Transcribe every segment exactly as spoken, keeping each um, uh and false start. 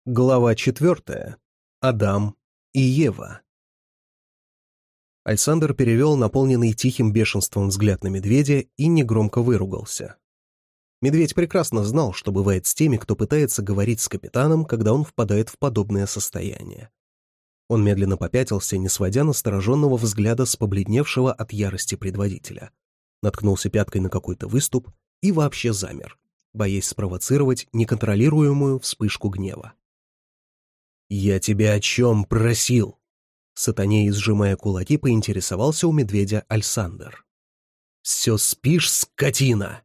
Глава четвертая. Адам и Ева. Александр перевел наполненный тихим бешенством взгляд на медведя и негромко выругался. Медведь прекрасно знал, что бывает с теми, кто пытается говорить с капитаном, когда он впадает в подобное состояние. Он медленно попятился, не сводя настороженного взгляда с побледневшего от ярости предводителя. Наткнулся пяткой на какой-то выступ и вообще замер, боясь спровоцировать неконтролируемую вспышку гнева. «Я тебя о чем просил?» Сатаней, сжимая кулаки, поинтересовался у медведя Александр. «Все спишь, скотина!»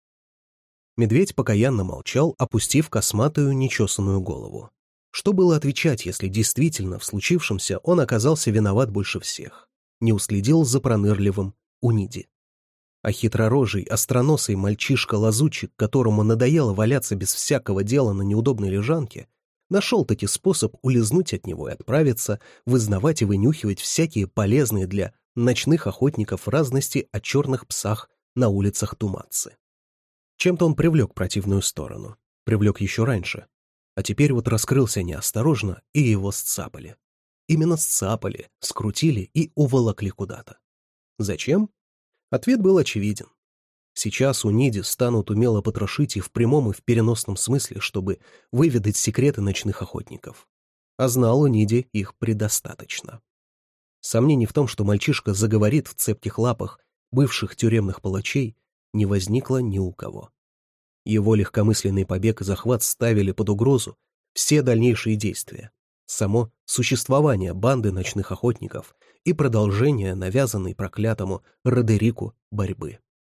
Медведь покаянно молчал, опустив косматую нечесанную голову. Что было отвечать, если действительно в случившемся он оказался виноват больше всех? Не уследил за пронырливым Униди. А хитророжий, остроносый мальчишка-лазутчик, которому надоело валяться без всякого дела на неудобной лежанке, нашел-таки способ улизнуть от него и отправиться, вызнавать и вынюхивать всякие полезные для ночных охотников разности о черных псах на улицах Туматсы. Чем-то он привлек противную сторону, привлек еще раньше, а теперь вот раскрылся неосторожно, и его сцапали. Именно сцапали, скрутили и уволокли куда-то. Зачем? Ответ был очевиден. Сейчас Униди станут умело потрошить и в прямом, и в переносном смысле, чтобы выведать секреты ночных охотников. А знал Униди их предостаточно. Сомнений в том, что мальчишка заговорит в цепких лапах бывших тюремных палачей, не возникло ни у кого. Его легкомысленный побег и захват ставили под угрозу все дальнейшие действия, само существование банды ночных охотников и продолжение навязанной проклятому Родерику борьбы.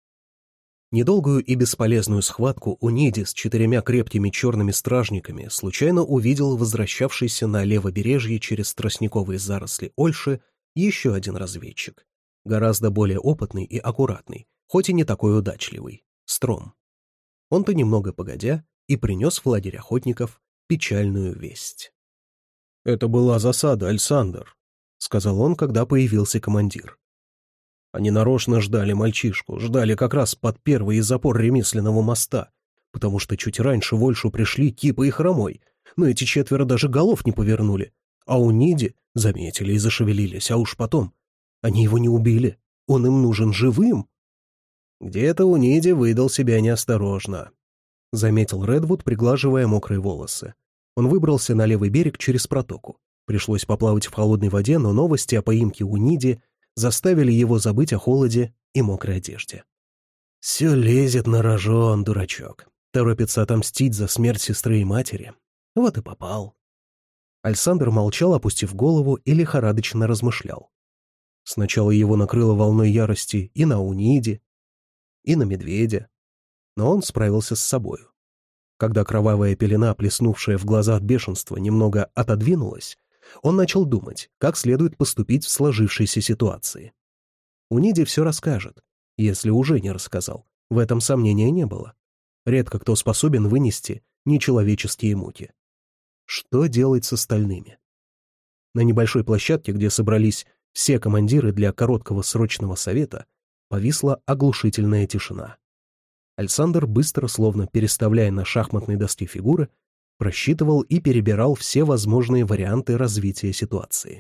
Недолгую и бесполезную схватку Униди с четырьмя крепкими черными стражниками случайно увидел возвращавшийся на левобережье через тростниковые заросли Ольши еще один разведчик, гораздо более опытный и аккуратный, хоть и не такой удачливый, Стром. Он-то немного погодя и принес в лагерь охотников печальную весть. «Это была засада, Александр», — сказал он, когда появился командир. Они нарочно ждали мальчишку, ждали как раз под первый запор ремесленного моста, потому что чуть раньше в Ольшу пришли Кипа и Хромой, но эти четверо даже голов не повернули, а у Ниди заметили и зашевелились, а уж потом они его не убили, он им нужен живым. Где-то Униди выдал себя неосторожно, — заметил Редвуд, приглаживая мокрые волосы. Он выбрался на левый берег через протоку. Пришлось поплавать в холодной воде, но новости о поимке Униди заставили его забыть о холоде и мокрой одежде. Все лезет на рожон, дурачок. Торопится отомстить за смерть сестры и матери. Вот и попал. Александр молчал, опустив голову, и лихорадочно размышлял. Сначала его накрыло волной ярости и на Униди, и на медведя, но он справился с собою. Когда кровавая пелена, плеснувшая в глаза от бешенства, немного отодвинулась, он начал думать, как следует поступить в сложившейся ситуации. Униди все расскажет, если уже не рассказал, в этом сомнения не было. Редко кто способен вынести нечеловеческие муки. Что делать с остальными? На небольшой площадке, где собрались все командиры для короткого срочного совета, повисла оглушительная тишина. Александр, быстро, словно переставляя на шахматной доске фигуры, просчитывал и перебирал все возможные варианты развития ситуации.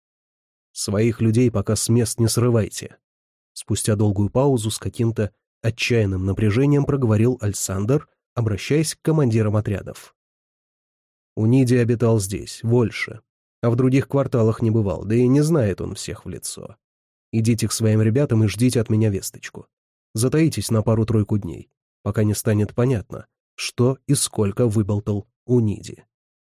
«Своих людей пока с мест не срывайте», — спустя долгую паузу с каким-то отчаянным напряжением проговорил Александр, обращаясь к командирам отрядов. Униди обитал здесь, в Ольше, а в других кварталах не бывал, да и не знает он всех в лицо. Идите к своим ребятам и ждите от меня весточку. Затаитесь на пару-тройку дней, пока не станет понятно, что и сколько выболтал Униди.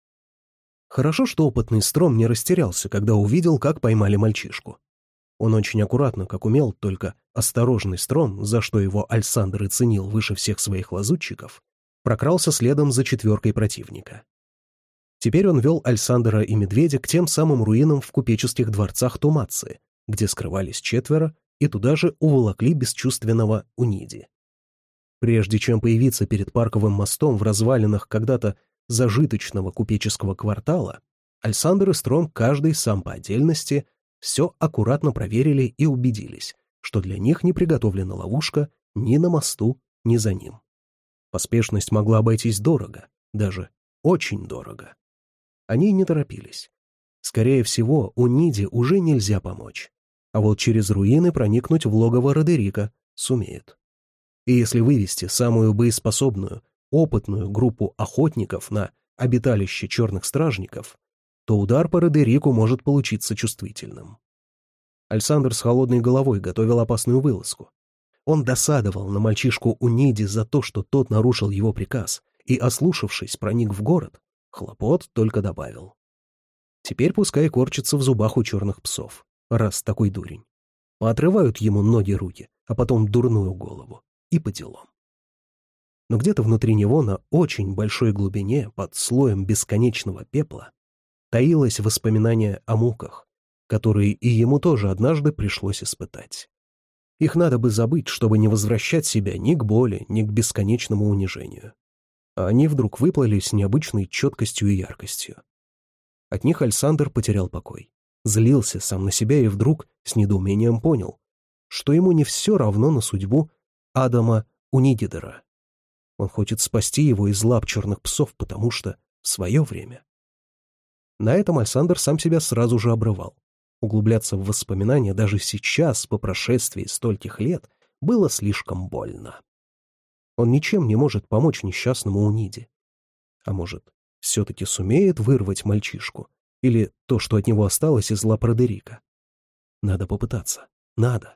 Хорошо, что опытный Стром не растерялся, когда увидел, как поймали мальчишку. Он очень аккуратно, как умел, только осторожный Стром, за что его Александр и ценил выше всех своих лазутчиков, прокрался следом за четверкой противника. Теперь он вел Александра и Медведя к тем самым руинам в купеческих дворцах Туматсы, где скрывались четверо, и туда же уволокли бесчувственного Униди. Прежде чем появиться перед парковым мостом в развалинах когда-то зажиточного купеческого квартала, Александр и Стром, каждый сам по отдельности, все аккуратно проверили и убедились, что для них не приготовлена ловушка ни на мосту, ни за ним. Поспешность могла обойтись дорого, даже очень дорого. Они не торопились. Скорее всего, Униде уже нельзя помочь. А вот через руины проникнуть в логово Родерика сумеет. И если вывести самую боеспособную, опытную группу охотников на обиталище черных стражников, то удар по Родерику может получиться чувствительным. Альсандр с холодной головой готовил опасную вылазку. Он досадовал на мальчишку Униди за то, что тот нарушил его приказ, и, ослушавшись, проник в город, хлопот только добавил. Теперь пускай корчится в зубах у черных псов, раз такой дурень. Поотрывают ему ноги-руки, а потом дурную голову. И по делам. Но где-то внутри него, на очень большой глубине, под слоем бесконечного пепла, таилось воспоминание о муках, которые и ему тоже однажды пришлось испытать. Их надо бы забыть, чтобы не возвращать себя ни к боли, ни к бесконечному унижению. А они вдруг выплыли с необычной четкостью и яркостью. От них Альсандр потерял покой, злился сам на себя и вдруг с недоумением понял, что ему не все равно на судьбу Адама Унидидера. Он хочет спасти его из лап черных псов, потому что в свое время. На этом Альсандр сам себя сразу же обрывал. Углубляться в воспоминания даже сейчас, по прошествии стольких лет, было слишком больно. Он ничем не может помочь несчастному Униде. А может, все-таки сумеет вырвать мальчишку? Или то, что от него осталось из лап Родерика? Надо попытаться. Надо.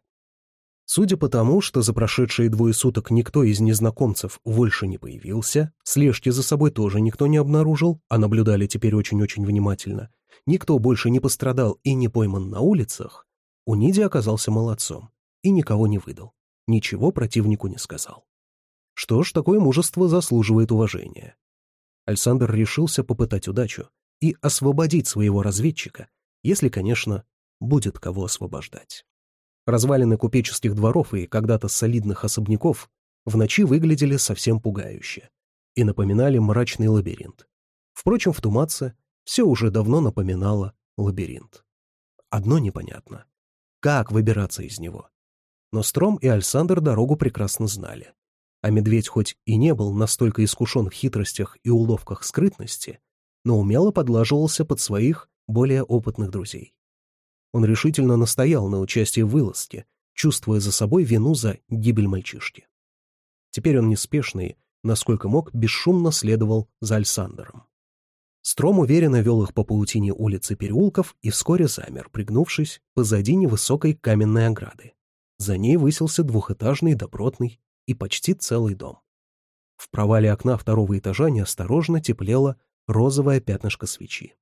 Судя по тому, что за прошедшие двое суток никто из незнакомцев больше не появился, слежки за собой тоже никто не обнаружил, а наблюдали теперь очень-очень внимательно, никто больше не пострадал и не пойман на улицах, Униди оказался молодцом и никого не выдал, ничего противнику не сказал. Что ж, такое мужество заслуживает уважения. Альсандр решился попытать удачу и освободить своего разведчика, если, конечно, будет кого освобождать. Развалины купеческих дворов и когда-то солидных особняков в ночи выглядели совсем пугающе и напоминали мрачный лабиринт. Впрочем, в Тумаце все уже давно напоминало лабиринт. Одно непонятно — как выбираться из него? Но Стром и Альсандр дорогу прекрасно знали. А медведь хоть и не был настолько искушен в хитростях и уловках скрытности, но умело подлаживался под своих более опытных друзей. Он решительно настоял на участии в вылазке, чувствуя за собой вину за гибель мальчишки. Теперь он неспешно и, насколько мог, бесшумно следовал за Альсандром. Стром уверенно вел их по паутине улиц и переулков и вскоре замер, пригнувшись позади невысокой каменной ограды. За ней высился двухэтажный, добротный и почти целый дом. В провале окна второго этажа неосторожно теплело розовое пятнышко свечи.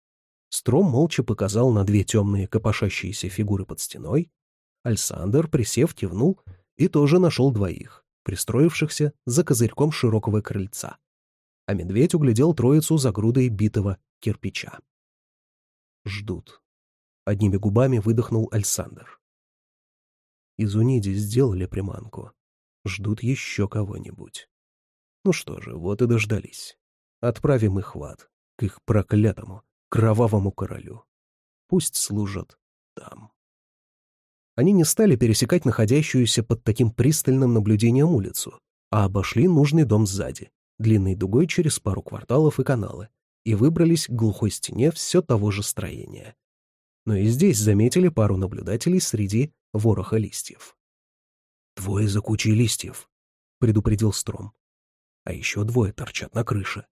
Стром молча показал на две темные копошащиеся фигуры под стеной. Альсандр, присев, кивнул и тоже нашел двоих, пристроившихся за козырьком широкого крыльца. А медведь углядел троицу за грудой битого кирпича. «Ждут», — одними губами выдохнул Альсандр. Из Униди сделали приманку. Ждут еще кого-нибудь. Ну что же, вот и дождались. Отправим их в ад, к их проклятому кровавому королю. Пусть служат там. Они не стали пересекать находящуюся под таким пристальным наблюдением улицу, а обошли нужный дом сзади, длинной дугой через пару кварталов и каналы, и выбрались к глухой стене все того же строения. Но и здесь заметили пару наблюдателей среди вороха листьев. «Двое за кучей листьев», — предупредил Стром. «А еще двое торчат на крыше».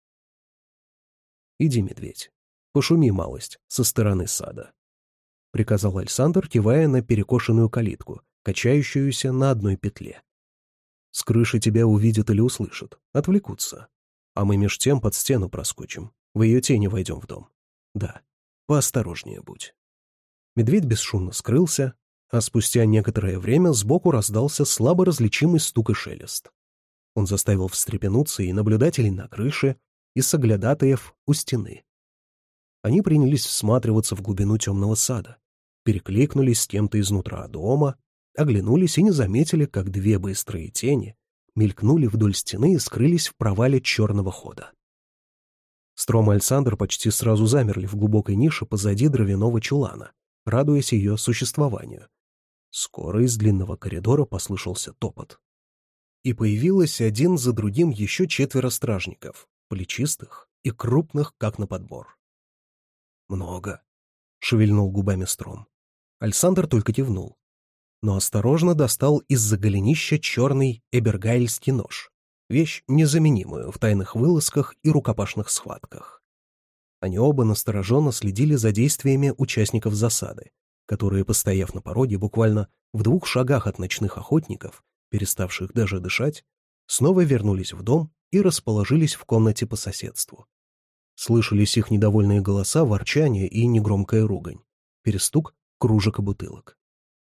«Иди, медведь, пошуми малость со стороны сада», — приказал Альсандр, кивая на перекошенную калитку, качающуюся на одной петле. «С крыши тебя увидят или услышат, отвлекутся. А мы меж тем под стену проскочим, в ее тени войдем в дом. Да, поосторожнее будь». Медведь бесшумно скрылся, а спустя некоторое время сбоку раздался слабо различимый стук и шелест. Он заставил встрепенуться и наблюдателей на крыше, и соглядатаев у стены. Они принялись всматриваться в глубину темного сада, перекликнулись с кем-то изнутра дома, оглянулись и не заметили, как две быстрые тени мелькнули вдоль стены и скрылись в провале черного хода. Стром и Альсандр почти сразу замерли в глубокой нише позади дровяного чулана, радуясь ее существованию. Скоро из длинного коридора послышался топот. И появилось один за другим еще четверо стражников, плечистых, и крупных, как на подбор. «Много», — шевельнул губами Стром. Альсандр только кивнул, но осторожно достал из-за голенища черный эбергайльский нож, вещь незаменимую в тайных вылазках и рукопашных схватках. Они оба настороженно следили за действиями участников засады, которые, постояв на пороге буквально в двух шагах от ночных охотников, переставших даже дышать, снова вернулись в дом и расположились в комнате по соседству. Слышались их недовольные голоса, ворчание и негромкая ругань, перестук кружек и бутылок.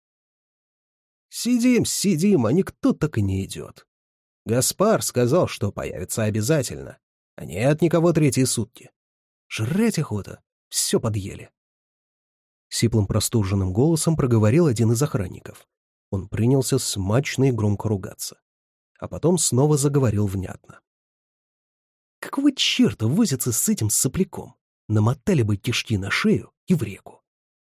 «Сидим, сидим, а никто так и не идет. Гаспар сказал, что появится обязательно, а нет никого третьи сутки. Жрать охота, все подъели». Сиплым простуженным голосом проговорил один из охранников. Он принялся смачно и громко ругаться. А потом снова заговорил внятно. «Какого черта возится с этим сопляком? Намотали бы кишки на шею и в реку».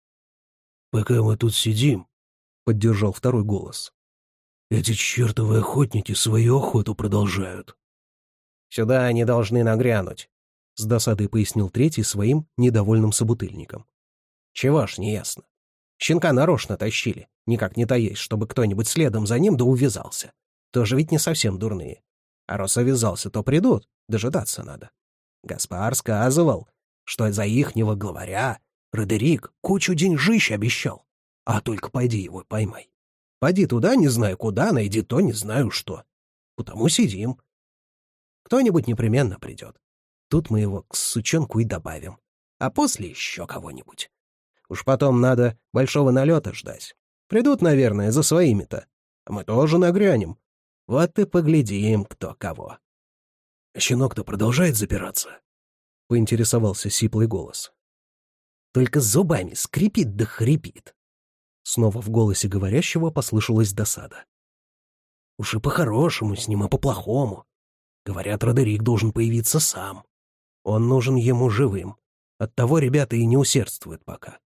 «Пока мы тут сидим», — поддержал второй голос, «эти чертовы охотники свою охоту продолжают». «Сюда они должны нагрянуть», — с досадой пояснил третий своим недовольным собутыльникам. «Чего ж не ясно? Щенка нарочно тащили, никак не таясь, чтобы кто-нибудь следом за ним да увязался. Тоже ведь не совсем дурные. А раз увязался, то придут, дожидаться надо. Гаспар сказывал, что за ихнего главаря Родерик кучу деньжищ обещал. А только пойди его поймай. Пойди туда, не знаю куда, найди то, не знаю что. Потому сидим. Кто-нибудь непременно придет. Тут мы его к сучонку и добавим. А после еще кого-нибудь. Уж потом надо большого налета ждать. Придут, наверное, за своими-то. А мы тоже нагрянем. Вот и поглядим, кто кого». «Щенок-то продолжает запираться?» — поинтересовался сиплый голос. «Только зубами скрипит да хрипит». Снова в голосе говорящего послышалась досада. «Уж и по-хорошему с ним, и по-плохому. Говорят, Родерик должен появиться сам. Он нужен ему живым. Оттого ребята и не усердствуют пока.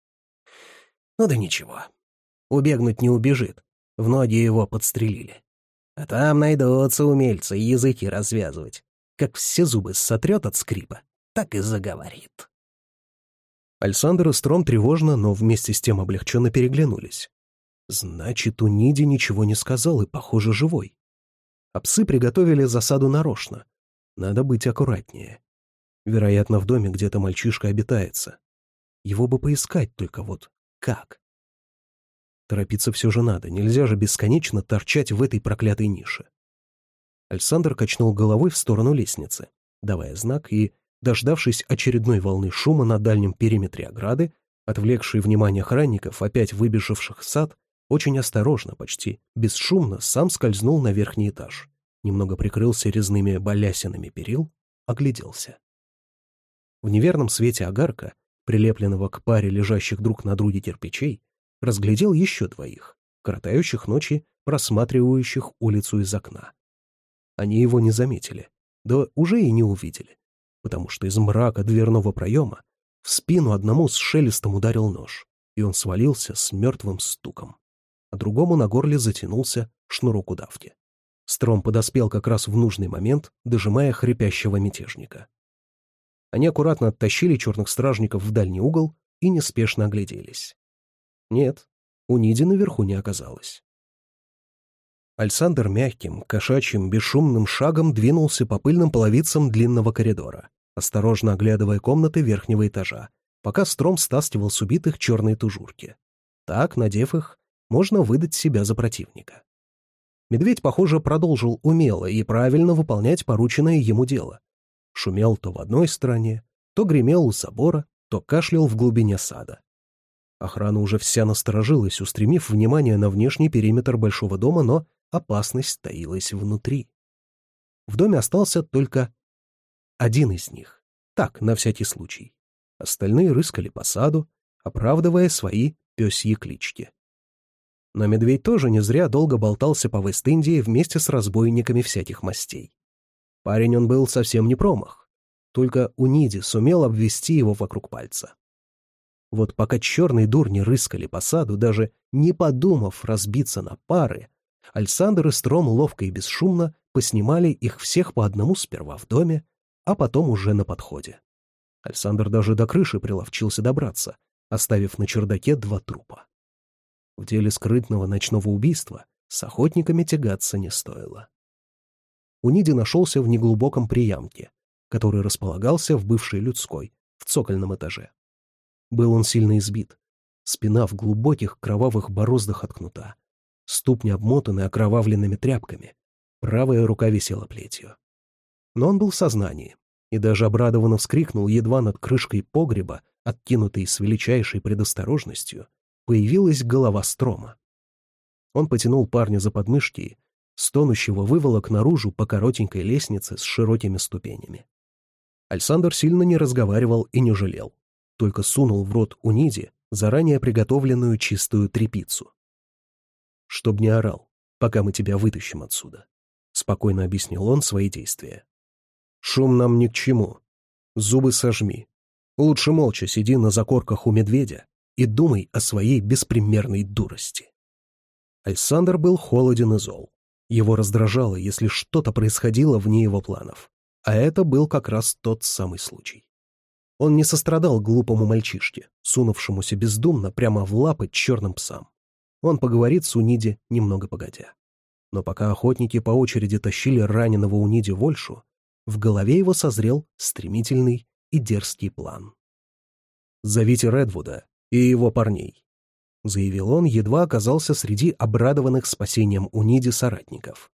Ну да ничего. Убегнуть не убежит. В ноги его подстрелили. А там найдутся умельцы языки развязывать. Как все зубы сотрет от скрипа, так и заговорит». Альсандр и Стром тревожно, но вместе с тем облегченно переглянулись. Значит, Униди ничего не сказал и, похоже, живой. А псы приготовили засаду нарочно. Надо быть аккуратнее. Вероятно, в доме где-то мальчишка обитается. Его бы поискать, только вот как? Торопиться все же надо, нельзя же бесконечно торчать в этой проклятой нише. Альсандр качнул головой в сторону лестницы, давая знак, и, дождавшись очередной волны шума на дальнем периметре ограды, отвлекший внимание охранников, опять выбежавших в сад, очень осторожно, почти бесшумно, сам скользнул на верхний этаж, немного прикрылся резными балясинами перил, огляделся. В неверном свете огарка, прилепленного к паре лежащих друг на друге кирпичей, разглядел еще двоих, коротающих ночи, просматривающих улицу из окна. Они его не заметили, да уже и не увидели, потому что из мрака дверного проема в спину одному с шелестом ударил нож, и он свалился с мертвым стуком, а другому на горле затянулся шнурок удавки. Стром подоспел как раз в нужный момент, дожимая хрипящего мятежника. Они аккуратно оттащили черных стражников в дальний угол и неспешно огляделись. Нет, Униди наверху не оказалось. Альсандр мягким, кошачьим, бесшумным шагом двинулся по пыльным половицам длинного коридора, осторожно оглядывая комнаты верхнего этажа, пока Стром стаскивал с убитых черные тужурки. Так, надев их, можно выдать себя за противника. Медведь, похоже, продолжил умело и правильно выполнять порученное ему дело. Шумел то в одной стороне, то гремел у забора, то кашлял в глубине сада. Охрана уже вся насторожилась, устремив внимание на внешний периметр большого дома, но опасность таилась внутри. В доме остался только один из них. Так, на всякий случай. Остальные рыскали по саду, оправдывая свои пёсьи клички. Но медведь тоже не зря долго болтался по Вест-Индии вместе с разбойниками всяких мастей. Парень он был совсем не промах. Только Униди сумел обвести его вокруг пальца. Вот пока черные дурни рыскали по саду, даже не подумав разбиться на пары, Альсандр и Стром ловко и бесшумно поснимали их всех по одному сперва в доме, а потом уже на подходе. Альсандр даже до крыши приловчился добраться, оставив на чердаке два трупа. В деле скрытного ночного убийства с охотниками тягаться не стоило. Униди нашелся в неглубоком приямке, который располагался в бывшей людской, в цокольном этаже. Был он сильно избит, спина в глубоких кровавых бороздах от кнута, ступни обмотаны окровавленными тряпками, правая рука висела плетью. Но он был в сознании и даже обрадованно вскрикнул, едва над крышкой погреба, откинутой с величайшей предосторожностью, появилась голова Строма. Он потянул парня за подмышки и, стонущего, выволок наружу по коротенькой лестнице с широкими ступенями. Альсандр сильно не разговаривал и не жалел, только сунул в рот Униди заранее приготовленную чистую тряпицу. «Чтоб не орал, пока мы тебя вытащим отсюда», — спокойно объяснил он свои действия. «Шум нам ни к чему. Зубы сожми. Лучше молча сиди на закорках у медведя и думай о своей беспримерной дурости». Альсандр был холоден и зол. Его раздражало, если что-то происходило вне его планов. А это был как раз тот самый случай. Он не сострадал глупому мальчишке, сунувшемуся бездумно прямо в лапы черным псам. Он поговорит с Униди немного погодя. Но пока охотники по очереди тащили раненого Униди в Ольшу, в голове его созрел стремительный и дерзкий план. «Зовите Редвуда и его парней», — заявил он, едва оказался среди обрадованных спасением Униди соратников.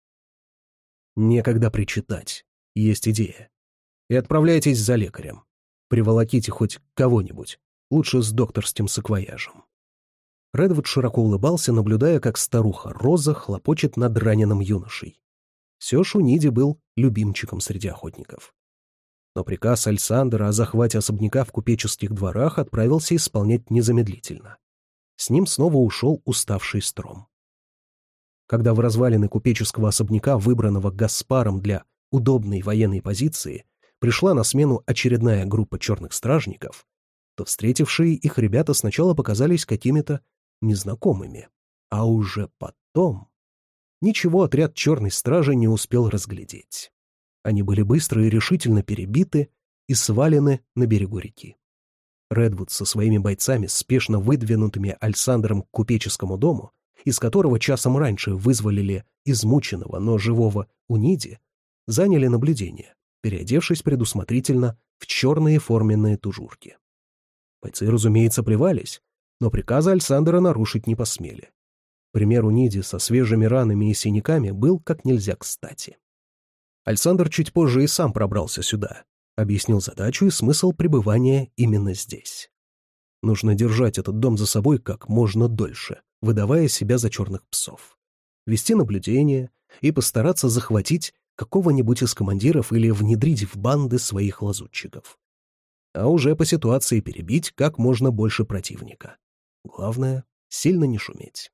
«Некогда причитать, есть идея. И отправляйтесь за лекарем. Приволоките хоть кого-нибудь, лучше с докторским саквояжем». Редвуд широко улыбался, наблюдая, как старуха Роза хлопочет над раненым юношей. Все ж Униди был любимчиком среди охотников. Но приказ Альсандра о захвате особняка в купеческих дворах отправился исполнять незамедлительно. С ним снова ушел уставший Стром. Когда в развалины купеческого особняка, выбранного Гаспаром для удобной военной позиции, пришла на смену очередная группа черных стражников, то встретившие их ребята сначала показались какими-то незнакомыми, а уже потом ничего отряд черной стражи не успел разглядеть. Они были быстро и решительно перебиты и свалены на берегу реки. Редвуд со своими бойцами, спешно выдвинутыми Альсандром к купеческому дому, из которого часом раньше вызволили измученного, но живого Униди, заняли наблюдение, переодевшись предусмотрительно в черные форменные тужурки. Бойцы, разумеется, плевались, но приказа Альсандра нарушить не посмели. Пример Униди со свежими ранами и синяками был как нельзя кстати. Альсандр чуть позже и сам пробрался сюда, объяснил задачу и смысл пребывания именно здесь. Нужно держать этот дом за собой как можно дольше, выдавая себя за черных псов. Вести наблюдение и постараться захватить какого-нибудь из командиров или внедрить в банды своих лазутчиков. А уже по ситуации перебить как можно больше противника. Главное — сильно не шуметь.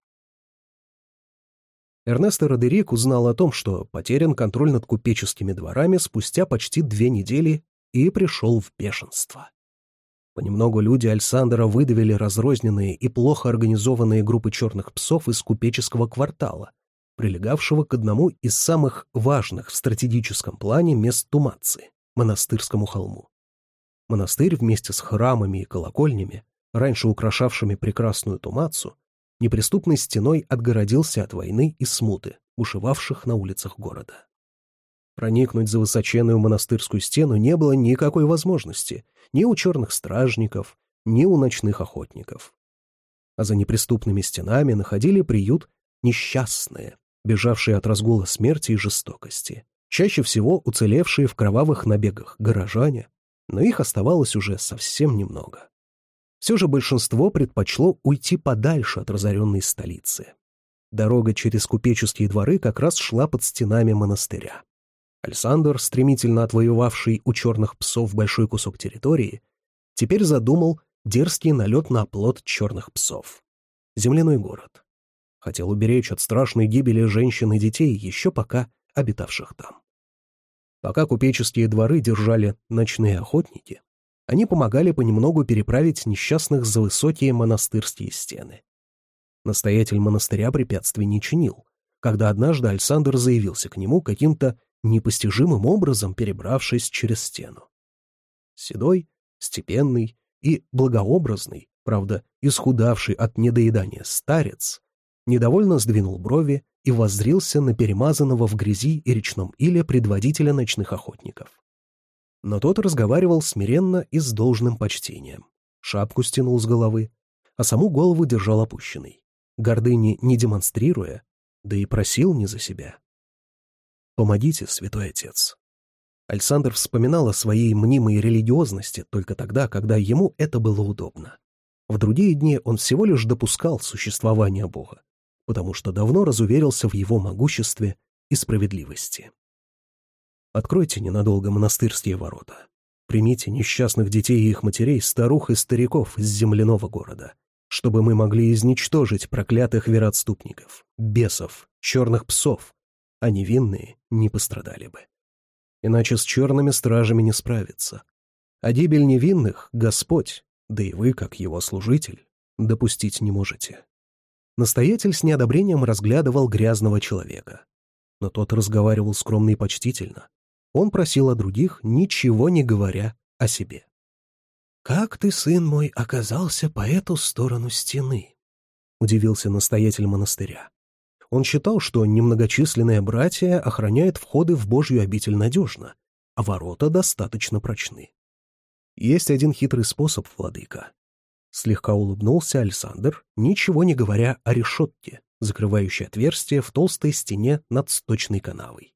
Эрнесто Родерик узнал о том, что потерян контроль над купеческими дворами спустя почти две недели и пришел в бешенство. Понемногу люди Альсандра выдавили разрозненные и плохо организованные группы черных псов из купеческого квартала, прилегавшего к одному из самых важных в стратегическом плане мест Тумацы — монастырскому холму. Монастырь вместе с храмами и колокольнями, раньше украшавшими прекрасную Тумацу, неприступной стеной отгородился от войны и смуты, бушевавших на улицах города. Проникнуть за высоченную монастырскую стену не было никакой возможности ни у черных стражников, ни у ночных охотников. А за неприступными стенами находили приют несчастные, бежавшие от разгула смерти и жестокости, чаще всего уцелевшие в кровавых набегах горожане, но их оставалось уже совсем немного. Все же большинство предпочло уйти подальше от разоренной столицы. Дорога через купеческие дворы как раз шла под стенами монастыря. Альсандр, стремительно отвоевавший у черных псов большой кусок территории, теперь задумал дерзкий налет на оплот черных псов. Земляной город. Хотел уберечь от страшной гибели женщин и детей, еще пока обитавших там. Пока купеческие дворы держали ночные охотники, они помогали понемногу переправить несчастных за высокие монастырские стены. Настоятель монастыря препятствий не чинил, когда однажды Альсандр заявился к нему каким-то непостижимым образом перебравшись через стену. Седой, степенный и благообразный, правда, исхудавший от недоедания старец, недовольно сдвинул брови и воззрился на перемазанного в грязи и речном иле предводителя ночных охотников. Но тот разговаривал смиренно и с должным почтением. Шапку стянул с головы, а саму голову держал опущенной, гордыни не демонстрируя, да и просил не за себя. «Помогите, святой отец». Александр вспоминал о своей мнимой религиозности только тогда, когда ему это было удобно. В другие дни он всего лишь допускал существование Бога, потому что давно разуверился в его могуществе и справедливости. «Откройте ненадолго монастырские ворота. Примите несчастных детей и их матерей, старух и стариков из земляного города, чтобы мы могли изничтожить проклятых вероотступников, бесов, черных псов, а невинные не пострадали бы. Иначе с черными стражами не справиться. А гибель невинных Господь, да и вы, как его служитель, допустить не можете». Настоятель с неодобрением разглядывал грязного человека. Но тот разговаривал скромно и почтительно. Он просил о других, ничего не говоря о себе. «Как ты, сын мой, оказался по эту сторону стены?» — удивился настоятель монастыря. Он считал, что немногочисленные братья охраняют входы в Божью обитель надежно, а ворота достаточно прочны. «Есть один хитрый способ, владыка». Слегка улыбнулся Александр, ничего не говоря о решетке, закрывающей отверстие в толстой стене над сточной канавой.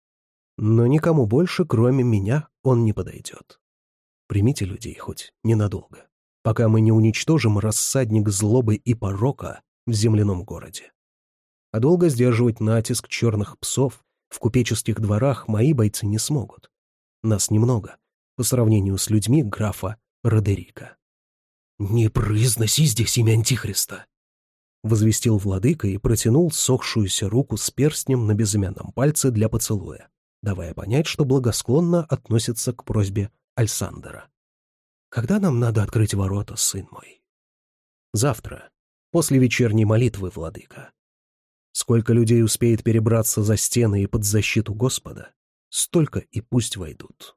«Но никому больше, кроме меня, он не подойдет. Примите людей хоть ненадолго, пока мы не уничтожим рассадник злобы и порока в земляном городе. А долго сдерживать натиск черных псов в купеческих дворах мои бойцы не смогут. Нас немного, по сравнению с людьми графа Родерика». «Не произноси здесь имя Антихриста!» — возвестил владыка и протянул сохшуюся руку с перстнем на безымянном пальце для поцелуя, давая понять, что благосклонно относится к просьбе Александра. «Когда нам надо открыть ворота, сын мой?» «Завтра, после вечерней молитвы, владыка. Сколько людей успеет перебраться за стены и под защиту Господа, столько и пусть войдут».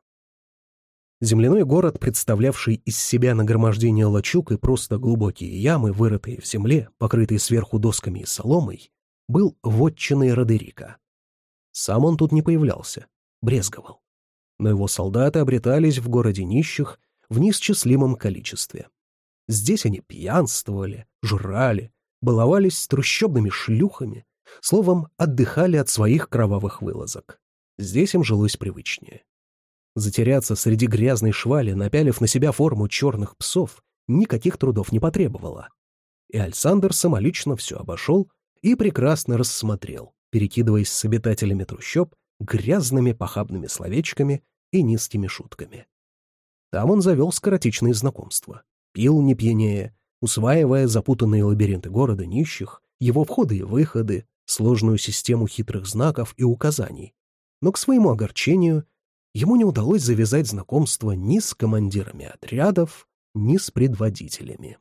Земляной город, представлявший из себя нагромождение лачуг и просто глубокие ямы, вырытые в земле, покрытые сверху досками и соломой, был вотчиной Родерика. Сам он тут не появлялся, брезговал. Но его солдаты обретались в городе нищих в неисчислимом количестве. Здесь они пьянствовали, жрали, баловались с трущобными шлюхами, словом, отдыхали от своих кровавых вылазок. Здесь им жилось привычнее. Затеряться среди грязной швали, напялив на себя форму черных псов, никаких трудов не потребовало. И Александр самолично все обошел и прекрасно рассмотрел, перекидываясь с обитателями трущоб грязными похабными словечками и низкими шутками. Там он завел скоротечные знакомства, пил не пьянее, усваивая запутанные лабиринты города нищих, его входы и выходы, сложную систему хитрых знаков и указаний. Но к своему огорчению ему не удалось завязать знакомство ни с командирами отрядов, ни с предводителями.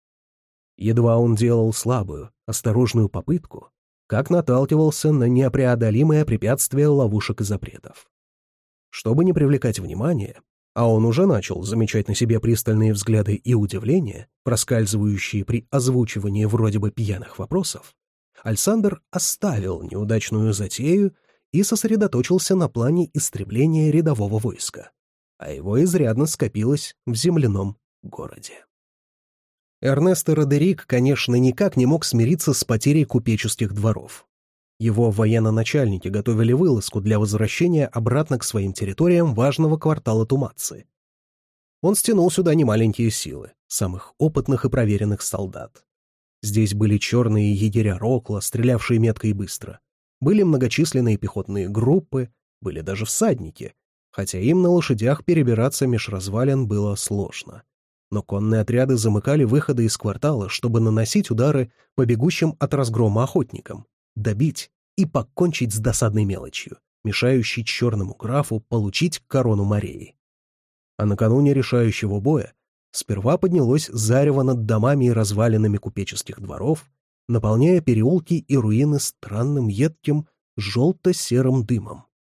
Едва он делал слабую, осторожную попытку, как наталкивался на непреодолимое препятствие ловушек и запретов. Чтобы не привлекать внимания, а он уже начал замечать на себе пристальные взгляды и удивления, проскальзывающие при озвучивании вроде бы пьяных вопросов, Александр оставил неудачную затею и сосредоточился на плане истребления рядового войска, а его изрядно скопилось в земляном городе. Эрнесто Родерик, конечно, никак не мог смириться с потерей купеческих дворов. Его военно-начальники готовили вылазку для возвращения обратно к своим территориям важного квартала Тумацци. Он стянул сюда немаленькие силы, самых опытных и проверенных солдат. Здесь были черные егеря Рокла, стрелявшие метко и быстро. Были многочисленные пехотные группы, были даже всадники, хотя им на лошадях перебираться меж развалин было сложно. Но конные отряды замыкали выходы из квартала, чтобы наносить удары по бегущим от разгрома охотникам, добить и покончить с досадной мелочью, мешающей черному графу получить корону Мореи. А накануне решающего боя сперва поднялось зарево над домами и развалинами купеческих дворов, наполняя переулки и руины странным едким желто-серым дымом.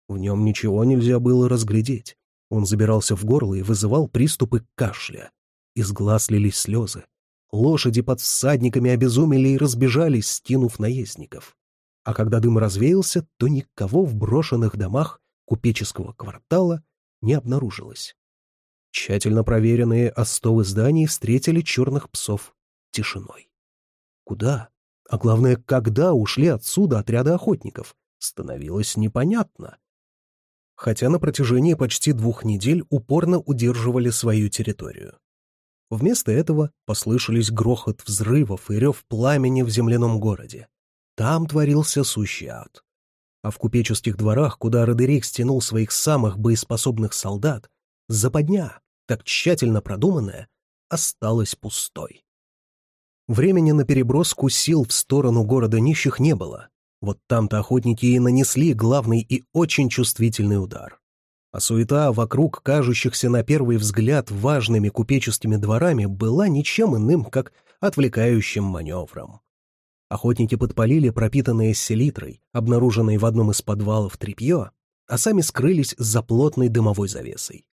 В нем ничего нельзя было разглядеть. Он забирался в горло и вызывал приступы кашля. Из глаз лились слезы. Лошади под всадниками обезумели и разбежались, стянув наездников. А когда дым развеялся, то никого в брошенных домах купеческого квартала не обнаружилось. Тщательно проверенные остовы зданий встретили черных псов тишиной. Куда, а главное, когда ушли отсюда отряды охотников, становилось непонятно. Хотя на протяжении почти двух недель упорно удерживали свою территорию. Вместо этого послышались грохот взрывов и рев пламени в земляном городе. Там творился сущий ад. А в купеческих дворах, куда Родерик стянул своих самых боеспособных солдат, западня, так тщательно продуманная, осталась пустой. Времени на переброску сил в сторону города нищих не было. Вот там-то охотники и нанесли главный и очень чувствительный удар. А суета вокруг кажущихся на первый взгляд важными купеческими дворами была ничем иным, как отвлекающим маневром. Охотники подпалили пропитанное селитрой, обнаруженное в одном из подвалов тряпье, а сами скрылись за плотной дымовой завесой.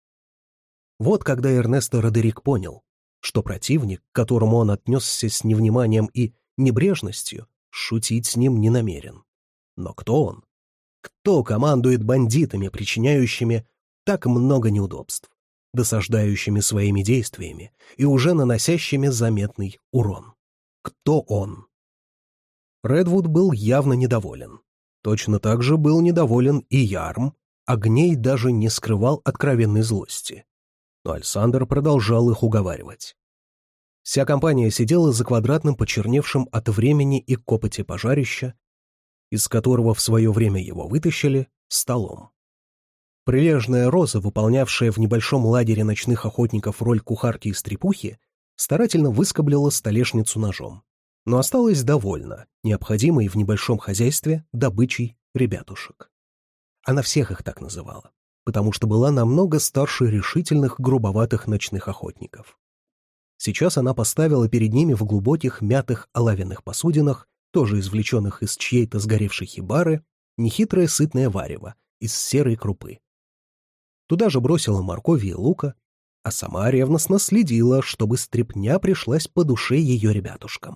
Вот когда Эрнесто Родерик понял, что противник, к которому он отнесся с невниманием и небрежностью, шутить с ним не намерен. Но кто он? Кто командует бандитами, причиняющими так много неудобств, досаждающими своими действиями и уже наносящими заметный урон? Кто он? Редвуд был явно недоволен. Точно так же был недоволен и Ярм, а Гней даже не скрывал откровенной злости. Но Альсандер продолжал их уговаривать. Вся компания сидела за квадратным, почерневшим от времени и копоти пожарища, из которого в свое время его вытащили, столом. Прилежная Роза, выполнявшая в небольшом лагере ночных охотников роль кухарки и стрепухи, старательно выскоблила столешницу ножом, но осталась довольна необходимой в небольшом хозяйстве добычей ребятушек. Она всех их так называла, потому что была намного старше решительных грубоватых ночных охотников. Сейчас она поставила перед ними в глубоких мятых оловянных посудинах, тоже извлеченных из чьей-то сгоревшей хибары, нехитрое сытное варево из серой крупы. Туда же бросила моркови и лука, а сама ревностно следила, чтобы стряпня пришлась по душе ее ребятушкам.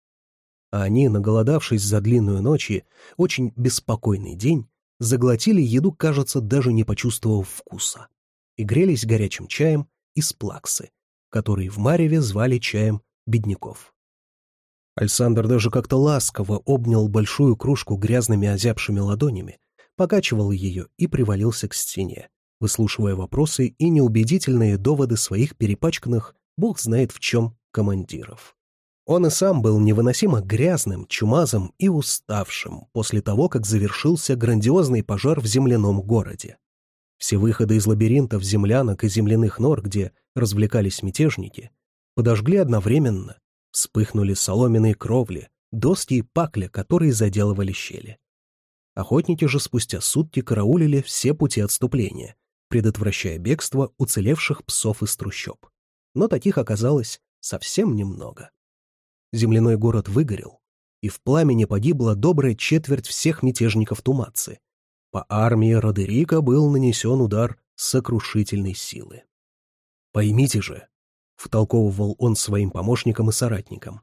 А они, наголодавшись за длинную ночь и очень беспокойный день, заглотили еду, кажется, даже не почувствовав вкуса, и грелись горячим чаем из плаксы, который в мареве звали чаем бедняков. Альсандер даже как-то ласково обнял большую кружку грязными озябшими ладонями, покачивал ее и привалился к стене, выслушивая вопросы и неубедительные доводы своих перепачканных, бог знает в чем, командиров. Он и сам был невыносимо грязным, чумазым и уставшим после того, как завершился грандиозный пожар в земляном городе. Все выходы из лабиринтов землянок и земляных нор, где развлекались мятежники, подожгли одновременно, вспыхнули соломенные кровли, доски и пакля, которые заделывали щели. Охотники же спустя сутки караулили все пути отступления, предотвращая бегство уцелевших псов из трущоб. Но таких оказалось совсем немного. Земляной город выгорел, и в пламени погибла добрая четверть всех мятежников Тумацы. По армии Родерика был нанесен удар сокрушительной силы. «Поймите же», — втолковывал он своим помощникам и соратникам,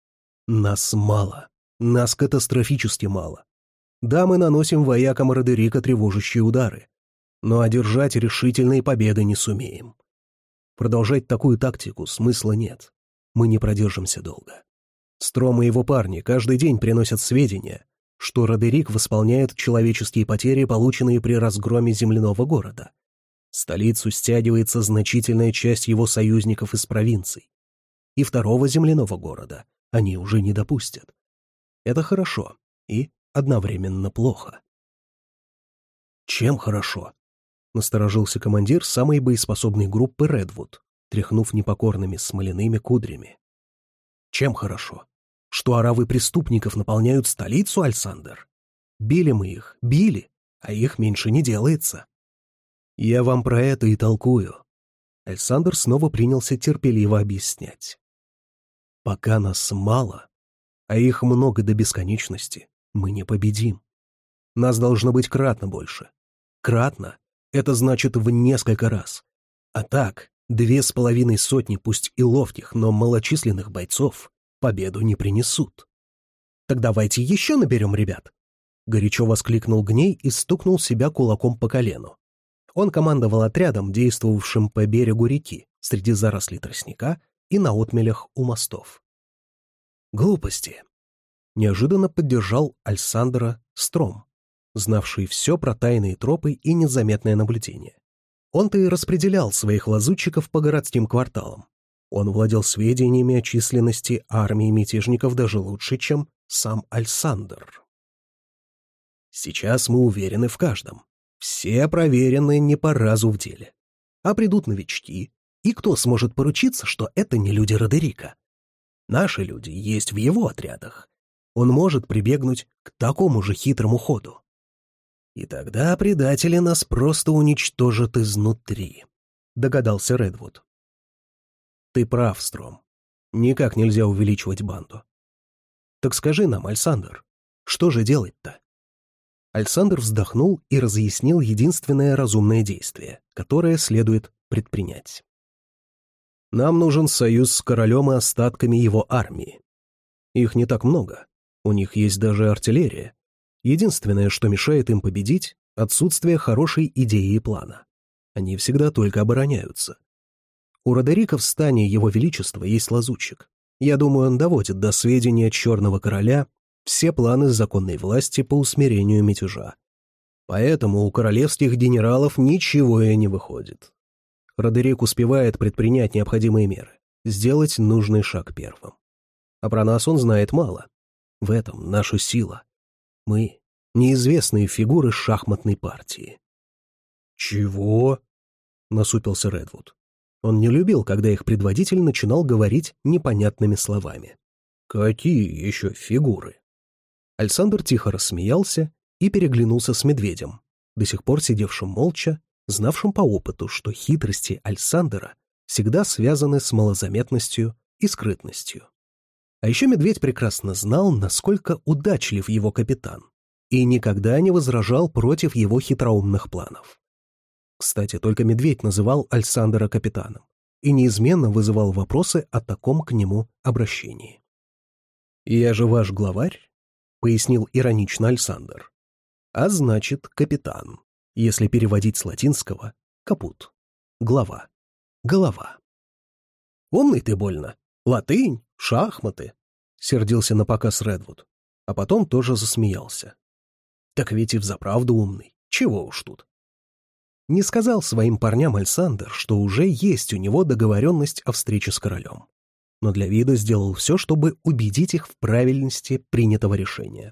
«нас мало, нас катастрофически мало. Да, мы наносим воякам Родерика тревожащие удары, но одержать решительные победы не сумеем. Продолжать такую тактику смысла нет, мы не продержимся долго. Стром и его парни каждый день приносят сведения, что Родерик восполняет человеческие потери, полученные при разгроме земляного города. В столицу стягивается значительная часть его союзников из провинций. И второго земляного города они уже не допустят. Это хорошо и одновременно плохо. «Чем хорошо?» — насторожился командир самой боеспособной группы Редвуд, тряхнув непокорными смоляными кудрями. «Чем хорошо? Что оравы преступников наполняют столицу, Альсандер? Били мы их, били, а их меньше не делается». «Я вам про это и толкую». Альсандер снова принялся терпеливо объяснять. «Пока нас мало, а их много до бесконечности, мы не победим. Нас должно быть кратно больше. кратно — это значит в несколько раз. А так, две с половиной сотни, пусть и ловких, но малочисленных бойцов победу не принесут. «Так давайте еще наберем ребят!» — горячо воскликнул Гней и стукнул себя кулаком по колену. Он командовал отрядом, действовавшим по берегу реки, среди зарослей тростника и на отмелях у мостов. «Глупости!» — неожиданно поддержал Альсандра Стром, знавший все про тайные тропы и незаметное наблюдение. Он-то и распределял своих лазутчиков по городским кварталам. Он владел сведениями о численности армии мятежников даже лучше, чем сам Альсандр. Сейчас мы уверены в каждом. Все проверены не по разу в деле. А придут новички, и кто сможет поручиться, что это не люди Родерика? Наши люди есть в его отрядах. Он может прибегнуть к такому же хитрому ходу. И тогда предатели нас просто уничтожат изнутри, догадался Редвуд. Ты прав, Стром. Никак нельзя увеличивать банду. Так скажи нам, Альсандр, что же делать-то? Альсандр вздохнул и разъяснил единственное разумное действие, которое следует предпринять. Нам нужен союз с королем и остатками его армии. Их не так много, у них есть даже артиллерия. Единственное, что мешает им победить — отсутствие хорошей идеи и плана. Они всегда только обороняются. У Родерика в стане Его Величества есть лазутчик. Я думаю, он доводит до сведения Черного Короля все планы законной власти по усмирению мятежа. Поэтому у королевских генералов ничего и не выходит. Родерик успевает предпринять необходимые меры, сделать нужный шаг первым. А про нас он знает мало. В этом наша сила. Мы — неизвестные фигуры шахматной партии. «Чего?» — насупился Редвуд. Он не любил, когда их предводитель начинал говорить непонятными словами. «Какие еще фигуры?» Альсандр тихо рассмеялся и переглянулся с медведем, до сих пор сидевшим молча, знавшим по опыту, что хитрости Альсандра всегда связаны с малозаметностью и скрытностью. А еще медведь прекрасно знал, насколько удачлив его капитан, и никогда не возражал против его хитроумных планов. Кстати, только медведь называл Альсандра капитаном и неизменно вызывал вопросы о таком к нему обращении. «Я же ваш главарь», — пояснил иронично Альсандр. «А значит, капитан, если переводить с латинского — капут, глава, голова». «Умный ты больно. Латынь, шахматы», — сердился напоказ Редвуд, а потом тоже засмеялся. «Так ведь и взаправду умный. Чего уж тут». Не сказал своим парням Альсандр, что уже есть у него договоренность о встрече с королем, но для вида сделал все, чтобы убедить их в правильности принятого решения.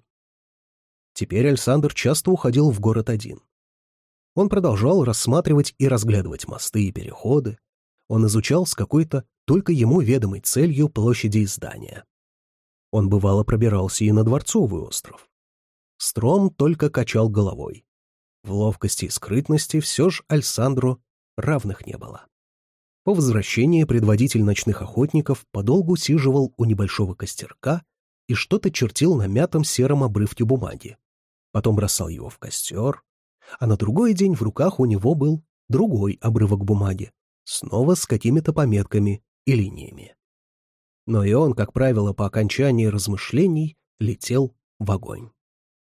Теперь Альсандр часто уходил в город один. Он продолжал рассматривать и разглядывать мосты и переходы. Он изучал с какой-то только ему ведомой целью площади и здания. Он бывало пробирался и на Дворцовый остров. Стром только качал головой. В ловкости и скрытности все же Альсандру равных не было. По возвращении предводитель ночных охотников подолгу сиживал у небольшого костерка и что-то чертил на мятом сером обрывке бумаги. Потом бросал его в костер, а на другой день в руках у него был другой обрывок бумаги, снова с какими-то пометками и линиями. Но и он, как правило, по окончании размышлений летел в огонь.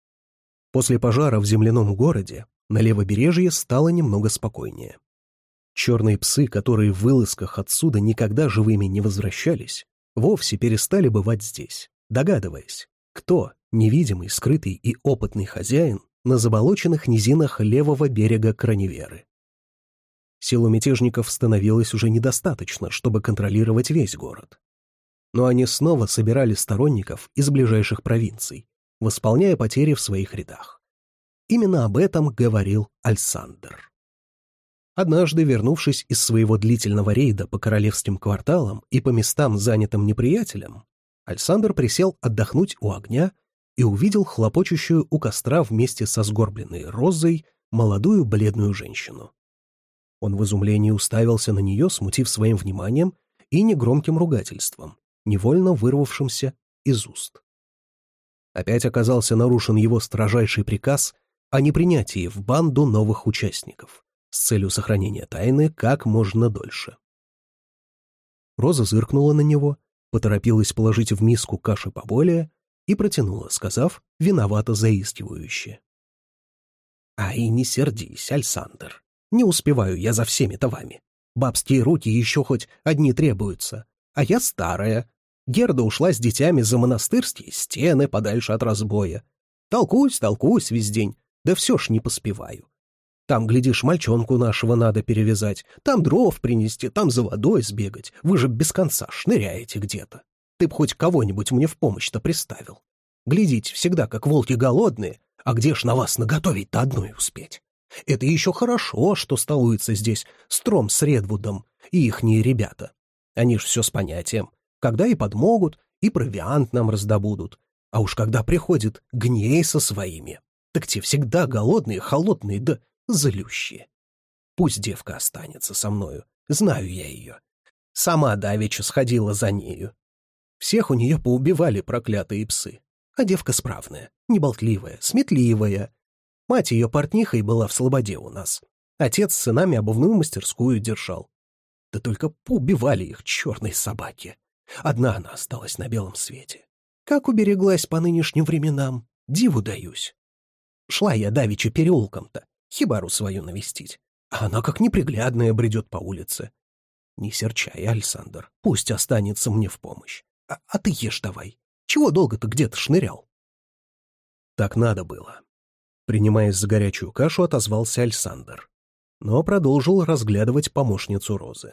После пожара в земляном городе на левобережье стало немного спокойнее. Черные псы, которые в вылазках отсюда никогда живыми не возвращались, вовсе перестали бывать здесь, догадываясь, кто невидимый, скрытый и опытный хозяин на заболоченных низинах левого берега Краневеры. Сил у мятежников становилось уже недостаточно, чтобы контролировать весь город. Но они снова собирали сторонников из ближайших провинций, восполняя потери в своих рядах. Именно об этом говорил Альсандр. Однажды, вернувшись из своего длительного рейда по королевским кварталам и по местам, занятым неприятелем, Альсандр присел отдохнуть у огня и увидел хлопочущую у костра вместе со сгорбленной Розой молодую бледную женщину. Он в изумлении уставился на нее, смутив своим вниманием и негромким ругательством, невольно вырвавшимся из уст. Опять оказался нарушен его строжайший приказ о непринятии в банду новых участников с целью сохранения тайны как можно дольше. Роза зыркнула на него, поторопилась положить в миску каши поболее и протянула, сказав виновато заискивающе: «Ай, не сердись, Александр, не успеваю я за всеми-то вами. Бабские руки еще хоть одни требуются, а я старая. Герда ушла с детьми за монастырские стены подальше от разбоя. Толкуюсь, толкуюсь весь день, да все ж не поспеваю. Там, глядишь, мальчонку нашего надо перевязать, там дров принести, там за водой сбегать. Вы же без конца шныряете где-то. Ты б хоть кого-нибудь мне в помощь-то приставил. Глядите, всегда как волки голодные, а где ж на вас наготовить-то одной успеть? Это еще хорошо, что столуются здесь Стром с Редвудом и ихние ребята. Они ж все с понятием, когда и подмогут, и провиант нам раздобудут. А уж когда приходит Гней со своими, так те всегда голодные, холодные да злющие. Пусть девка останется со мною, знаю я ее. Сама давеча сходила за нею. Всех у нее поубивали проклятые псы. А девка справная, неболтливая, сметливая. Мать ее портнихой была в Слободе у нас. Отец с сынами обувную мастерскую держал. Да только поубивали их черные собаки. Одна она осталась на белом свете. Как убереглась по нынешним временам, диву даюсь. Шла я давеча переулком-то, хибару свою навестить, а она как неприглядная бредет по улице. Не серчай, Александр, пусть останется мне в помощь. А, а ты ешь давай. Чего долго-то где-то шнырял? Так надо было. Принимаясь за горячую кашу, отозвался Александр, но продолжил разглядывать помощницу Розы.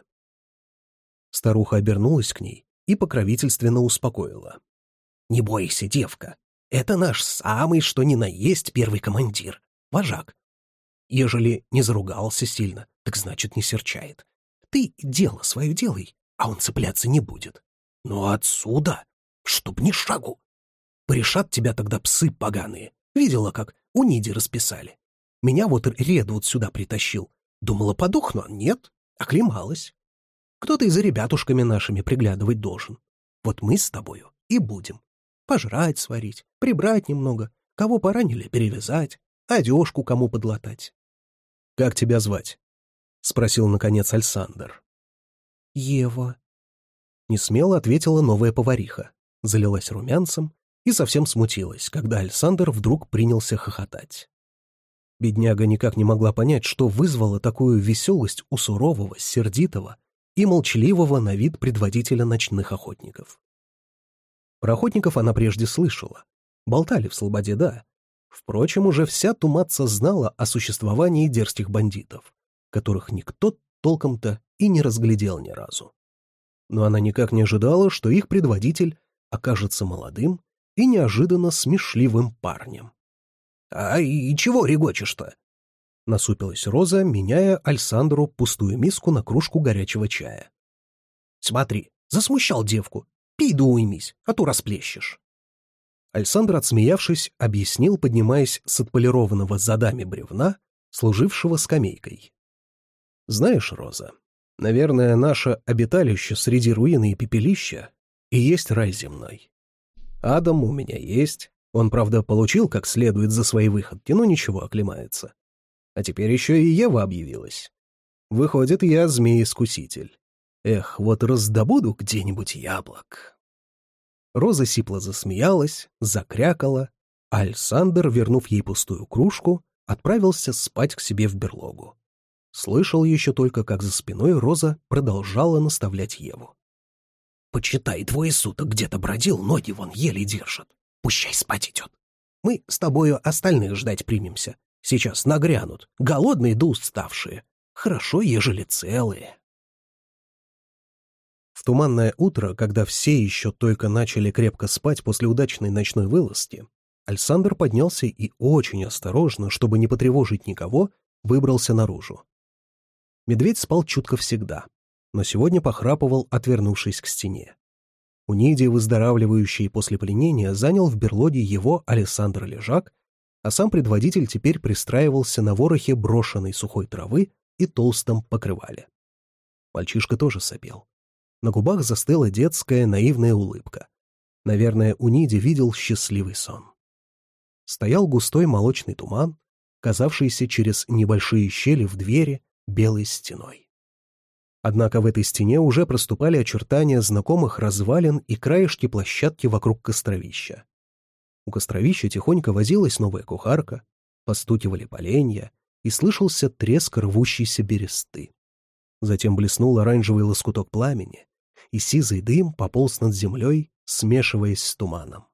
Старуха обернулась к ней и покровительственно успокоила. «Не бойся, девка, это наш самый что ни на есть первый командир, вожак. Ежели не заругался сильно, так значит не серчает. Ты дело свое делай, а он цепляться не будет. Но отсюда, чтоб ни шагу. Порешат тебя тогда псы поганые. Видела, как у Ниди расписали. Меня вот Редвуд сюда притащил. Думала, подохну, а нет, оклемалась. Кто-то и за ребятушками нашими приглядывать должен. Вот мы с тобою и будем. Пожрать сварить, прибрать немного, кого поранили перевязать, одежку кому подлатать. — Как тебя звать? — спросил, наконец, Александр. — Ева. Несмело ответила новая повариха, залилась румянцем и совсем смутилась, когда Александр вдруг принялся хохотать. Бедняга никак не могла понять, что вызвало такую веселость у сурового, сердитого и молчаливого на вид предводителя ночных охотников. Про охотников она прежде слышала. Болтали в Слободе, да. Впрочем, уже вся Тумаца знала о существовании дерзких бандитов, которых никто толком-то и не разглядел ни разу. Но она никак не ожидала, что их предводитель окажется молодым и неожиданно смешливым парнем. — А и чего регочешь-то? — насупилась Роза, меняя Александру пустую миску на кружку горячего чая. — Смотри, засмущал девку. Пей да уймись, а то расплещешь. Александр, отсмеявшись, объяснил, поднимаясь с отполированного задами бревна, служившего скамейкой. — Знаешь, Роза, наверное, наше обиталище среди руины и пепелища и есть рай земной. Адам у меня есть, он, правда, получил как следует за свои выходки, но ничего, оклемается. А теперь еще и Ева объявилась. Выходит, я змей-искуситель. Эх, вот раздобуду где-нибудь яблок. Роза сипло засмеялась, закрякала, а Александр, вернув ей пустую кружку, отправился спать к себе в берлогу. Слышал еще только, как за спиной Роза продолжала наставлять Еву. «Почитай, двое суток где-то бродил, ноги вон еле держат. Пущай спать идет. Мы с тобою остальных ждать примемся. Сейчас нагрянут, голодные да уставшие. Хорошо, ежели целые». В туманное утро, когда все еще только начали крепко спать после удачной ночной вылазки, Александр поднялся и очень осторожно, чтобы не потревожить никого, выбрался наружу. Медведь спал чутко всегда, но сегодня похрапывал, отвернувшись к стене. Униди, выздоравливающий после пленения, занял в берлоге его Александр лежак, а сам предводитель теперь пристраивался на ворохе брошенной сухой травы и толстом покрывале. Мальчишка тоже сопел. На губах застыла детская наивная улыбка. Наверное, Униди видел счастливый сон. Стоял густой молочный туман, казавшейся через небольшие щели в двери белой стеной. Однако в этой стене уже проступали очертания знакомых развалин и краешки площадки вокруг костровища. У костровища тихонько возилась новая кухарка, постукивали поленья, и слышался треск рвущейся бересты. Затем блеснул оранжевый лоскуток пламени, и сизый дым пополз над землей, смешиваясь с туманом.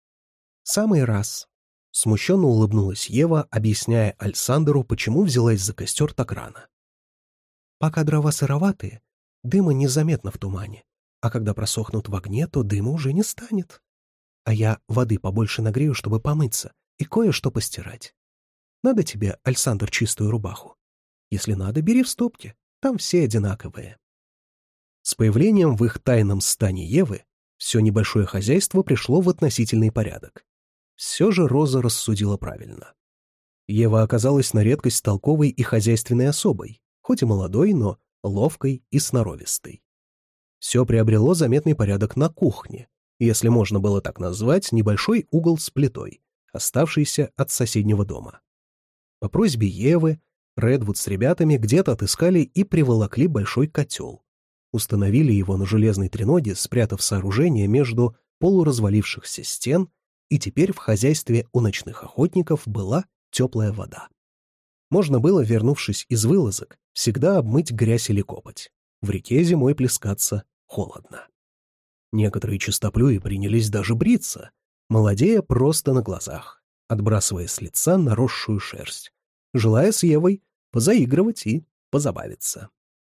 «Самый раз», — смущенно улыбнулась Ева, объясняя Альсандеру, почему взялась за костер так рано. «Пока дрова сыроватые, дыма незаметно в тумане, а когда просохнут в огне, то дыма уже не станет. А я воды побольше нагрею, чтобы помыться и кое-что постирать. Надо тебе, Альсандр, чистую рубаху? Если надо, бери в стопке, там все одинаковые». С появлением в их тайном стане Евы все небольшое хозяйство пришло в относительный порядок. Все же Роза рассудила правильно. Ева оказалась на редкость толковой и хозяйственной особой, хоть и молодой, но ловкой и сноровистой. Все приобрело заметный порядок на кухне, если можно было так назвать небольшой угол с плитой, оставшийся от соседнего дома. По просьбе Евы Редвуд с ребятами где-то отыскали и приволокли большой котел. Установили его на железной треноге, спрятав сооружение между полуразвалившихся стен, и теперь в хозяйстве у ночных охотников была теплая вода. Можно было, вернувшись из вылазок, всегда обмыть грязь или копоть. В реке зимой плескаться холодно. Некоторые чистоплюи принялись даже бриться, молодея просто на глазах, отбрасывая с лица наросшую шерсть, желая с Евой позаигрывать и позабавиться.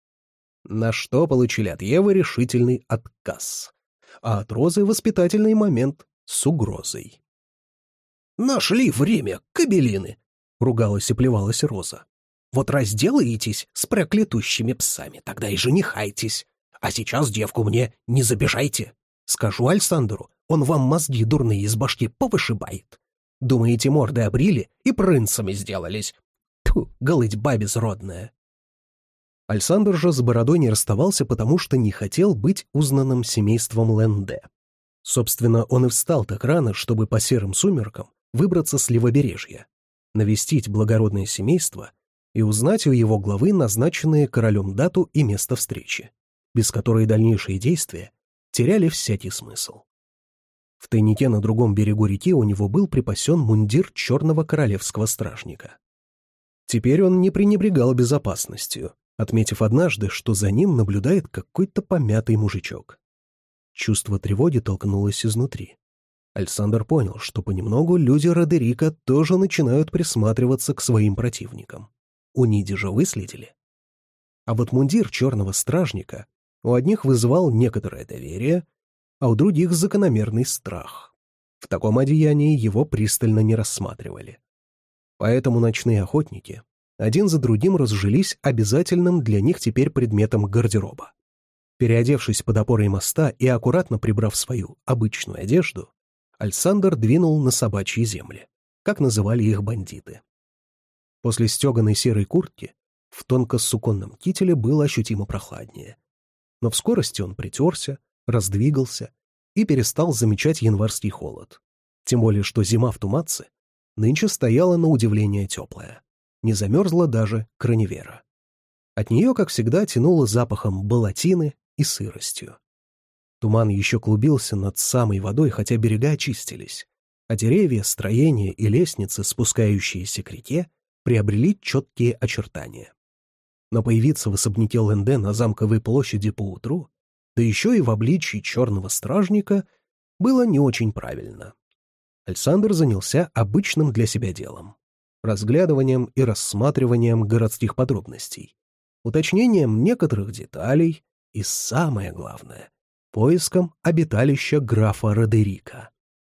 На что получили от Евы решительный отказ, а от Розы воспитательный момент с угрозой. «Нашли время, кобелины!» — ругалась и плевалась Роза. «Вот разделаетесь с проклятущими псами, тогда и женихайтесь. А сейчас девку мне не забежайте. Скажу Альсандеру, он вам мозги дурные из башки повышибает. Думаете, морды обрили и принцами сделались? Тьфу, голыть бабе сродная!» Альсандр же с бородой не расставался, потому что не хотел быть узнанным семейством Ленде. Собственно, он и встал так рано, чтобы по серым сумеркам выбраться с левобережья, навестить благородное семейство и узнать у его главы назначенные королем дату и место встречи, без которой дальнейшие действия теряли всякий смысл. В тайнике на другом берегу реки у него был припасен мундир черного королевского стражника. Теперь он не пренебрегал безопасностью, отметив однажды, что за ним наблюдает какой-то помятый мужичок. Чувство тревоги толкнулось изнутри. Альсандр понял, что понемногу люди Родерика тоже начинают присматриваться к своим противникам. У Ниди же выследили. А вот мундир черного стражника у одних вызывал некоторое доверие, а у других закономерный страх. В таком одеянии его пристально не рассматривали. Поэтому ночные охотники один за другим разжились обязательным для них теперь предметом гардероба. Переодевшись под опорой моста и аккуратно прибрав свою обычную одежду, Альсандр двинул на собачьи земли, как называли их бандиты. После стеганой серой куртки в тонко-суконном кителе было ощутимо прохладнее. Но в скорости он притерся, раздвигался и перестал замечать январский холод. Тем более, что зима в Туматце нынче стояла на удивление теплая. Не замерзла даже Краневера. От нее, как всегда, тянуло запахом болотины и сыростью. Туман еще клубился над самой водой, хотя берега очистились, а деревья, строения и лестницы, спускающиеся к реке, приобрели четкие очертания. Но появиться в особняке Ленде на Замковой площади поутру, да еще и в обличии черного стражника, было не очень правильно. Альсандр занялся обычным для себя делом — разглядыванием и рассматриванием городских подробностей, уточнением некоторых деталей и, самое главное, поиском обиталища графа Родерика.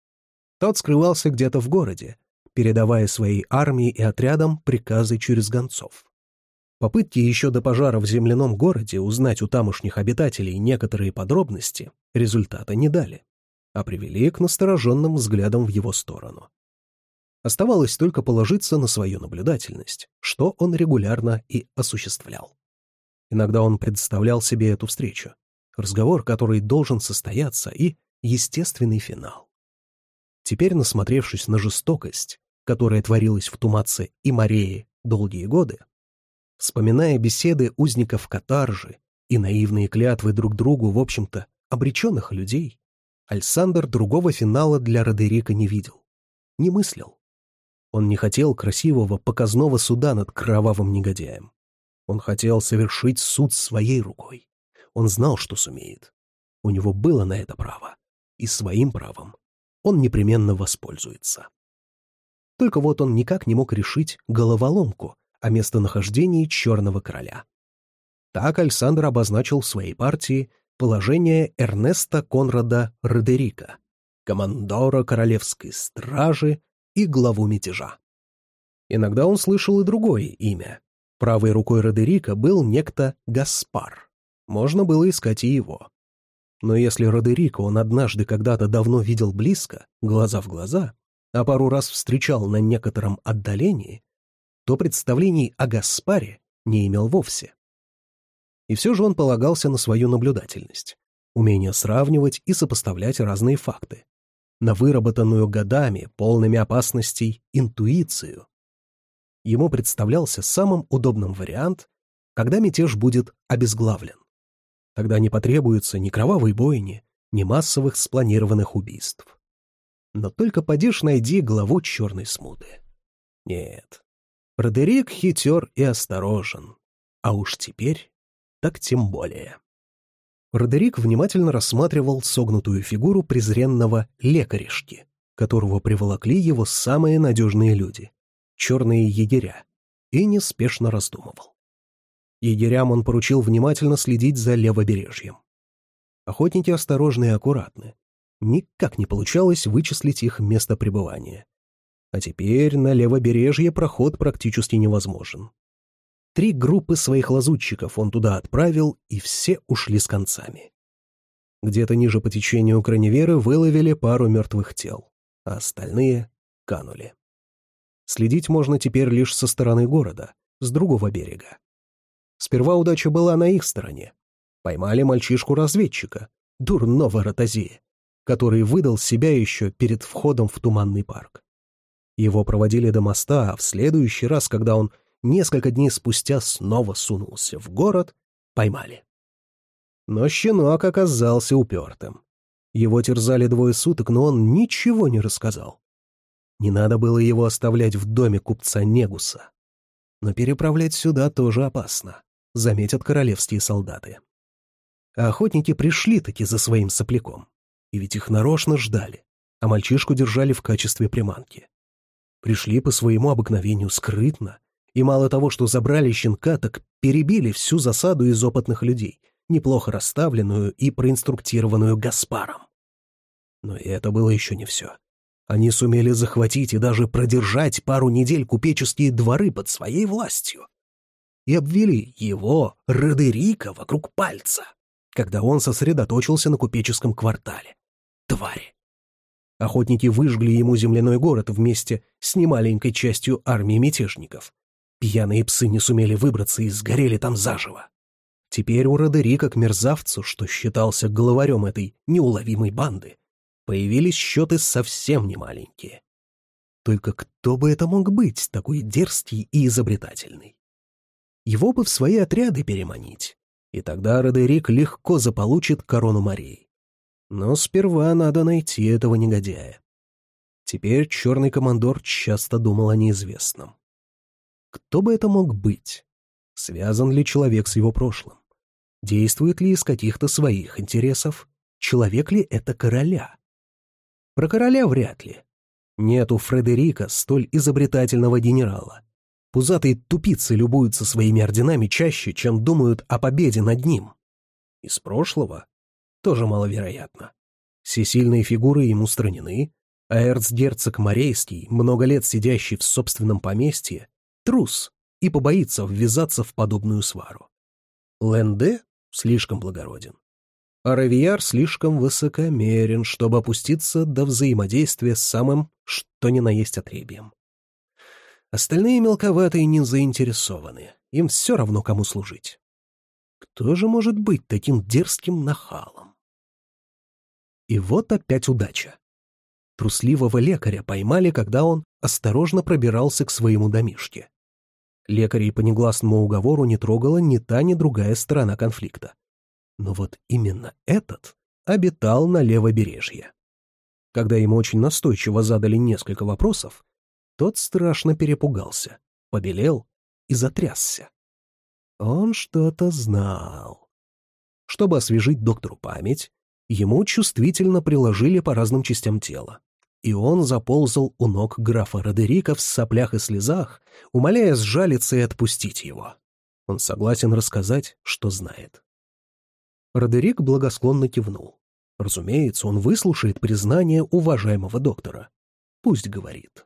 Тот скрывался где-то в городе, передавая своей армии и отрядам приказы через гонцов. Попытки еще до пожара в земляном городе узнать у тамошних обитателей некоторые подробности результата не дали, а привели к настороженным взглядам в его сторону. Оставалось только положиться на свою наблюдательность, что он регулярно и осуществлял. Иногда он представлял себе эту встречу, разговор, который должен состояться, и естественный финал. Теперь, насмотревшись на жестокость которая творилась в Тумаце и Морее долгие годы, вспоминая беседы узников каторжи и наивные клятвы друг другу, в общем-то, обреченных людей, Альсандр другого финала для Родерика не видел, не мыслил. Он не хотел красивого показного суда над кровавым негодяем. Он хотел совершить суд своей рукой. Он знал, что сумеет. У него было на это право. И своим правом он непременно воспользуется. Только вот он никак не мог решить головоломку о местонахождении Черного Короля. Так Альсандр обозначил в своей партии положение Эрнеста Конрада Родерика, командора королевской стражи и главу мятежа. Иногда он слышал и другое имя. Правой рукой Родерика был некто Гаспар. Можно было искать и его. Но если Родерика он однажды когда-то давно видел близко, глаза в глаза, а пару раз встречал на некотором отдалении, то представлений о Гаспаре не имел вовсе. И все же он полагался на свою наблюдательность, умение сравнивать и сопоставлять разные факты, на выработанную годами, полными опасностей, интуицию. Ему представлялся самым удобным вариант, когда мятеж будет обезглавлен. Тогда не потребуется ни кровавой бойни, ни массовых спланированных убийств. Но только подишь найди главу черной смуты. Нет, Родерик хитер и осторожен, а уж теперь так тем более. Родерик внимательно рассматривал согнутую фигуру презренного лекаришки, которого приволокли его самые надежные люди — черные егеря, и неспешно раздумывал. Егерям он поручил внимательно следить за левобережьем. Охотники осторожны и аккуратны. Никак не получалось вычислить их место пребывания. А теперь на левобережье проход практически невозможен. Три группы своих лазутчиков он туда отправил, и все ушли с концами. Где-то ниже по течению Краневеры выловили пару мертвых тел, а остальные канули. Следить можно теперь лишь со стороны города, с другого берега. Сперва удача была на их стороне. Поймали мальчишку-разведчика, дурного ротозея, который выдал себя еще перед входом в Туманный парк. Его проводили до моста, а в следующий раз, когда он несколько дней спустя снова сунулся в город, поймали. Но щенок оказался упертым. Его терзали двое суток, но он ничего не рассказал. Не надо было его оставлять в доме купца Негуса. Но переправлять сюда тоже опасно, заметят королевские солдаты. А охотники пришли-таки за своим сопляком. И ведь их нарочно ждали, а мальчишку держали в качестве приманки. Пришли по своему обыкновению скрытно, и мало того, что забрали щенка, так перебили всю засаду из опытных людей, неплохо расставленную и проинструктированную Гаспаром. Но и это было еще не все. Они сумели захватить и даже продержать пару недель купеческие дворы под своей властью. И обвели его, Родерика, вокруг пальца, когда он сосредоточился на купеческом квартале. Твари! Охотники выжгли ему земляной город вместе с немаленькой частью армии мятежников. Пьяные псы не сумели выбраться и сгорели там заживо. Теперь у Родерика к мерзавцу, что считался главарем этой неуловимой банды, появились счеты совсем немаленькие. Только кто бы это мог быть, такой дерзкий и изобретательный? Его бы в свои отряды переманить, и тогда Родерик легко заполучит корону морей. Но сперва надо найти этого негодяя. Теперь черный командор часто думал о неизвестном. Кто бы это мог быть? Связан ли человек с его прошлым? Действует ли из каких-то своих интересов? Человек ли это короля? Про короля вряд ли. Нет у Фредерика столь изобретательного генерала. Пузатые тупицы любуются своими орденами чаще, чем думают о победе над ним. Из прошлого? Тоже маловероятно. Все сильные фигуры ему устранены, а эрцгерцог Морейский, много лет сидящий в собственном поместье, трус и побоится ввязаться в подобную свару. Ленде слишком благороден, а Равияр слишком высокомерен, чтобы опуститься до взаимодействия с самым что ни на есть отребьем. Остальные мелковатые не заинтересованы, им все равно, кому служить. Кто же может быть таким дерзким нахалом? И вот опять удача. Трусливого лекаря поймали, когда он осторожно пробирался к своему домишке. Лекарей по негласному уговору не трогала ни та, ни другая сторона конфликта. Но вот именно этот обитал на левобережье. Когда ему очень настойчиво задали несколько вопросов, тот страшно перепугался, побелел и затрясся. Он что-то знал. Чтобы освежить доктору память, ему чувствительно приложили по разным частям тела, и он заползал у ног графа Родерика в соплях и слезах, умоляя сжалиться и отпустить его. Он согласен рассказать, что знает. Родерик благосклонно кивнул. Разумеется, он выслушает признание уважаемого доктора. Пусть говорит.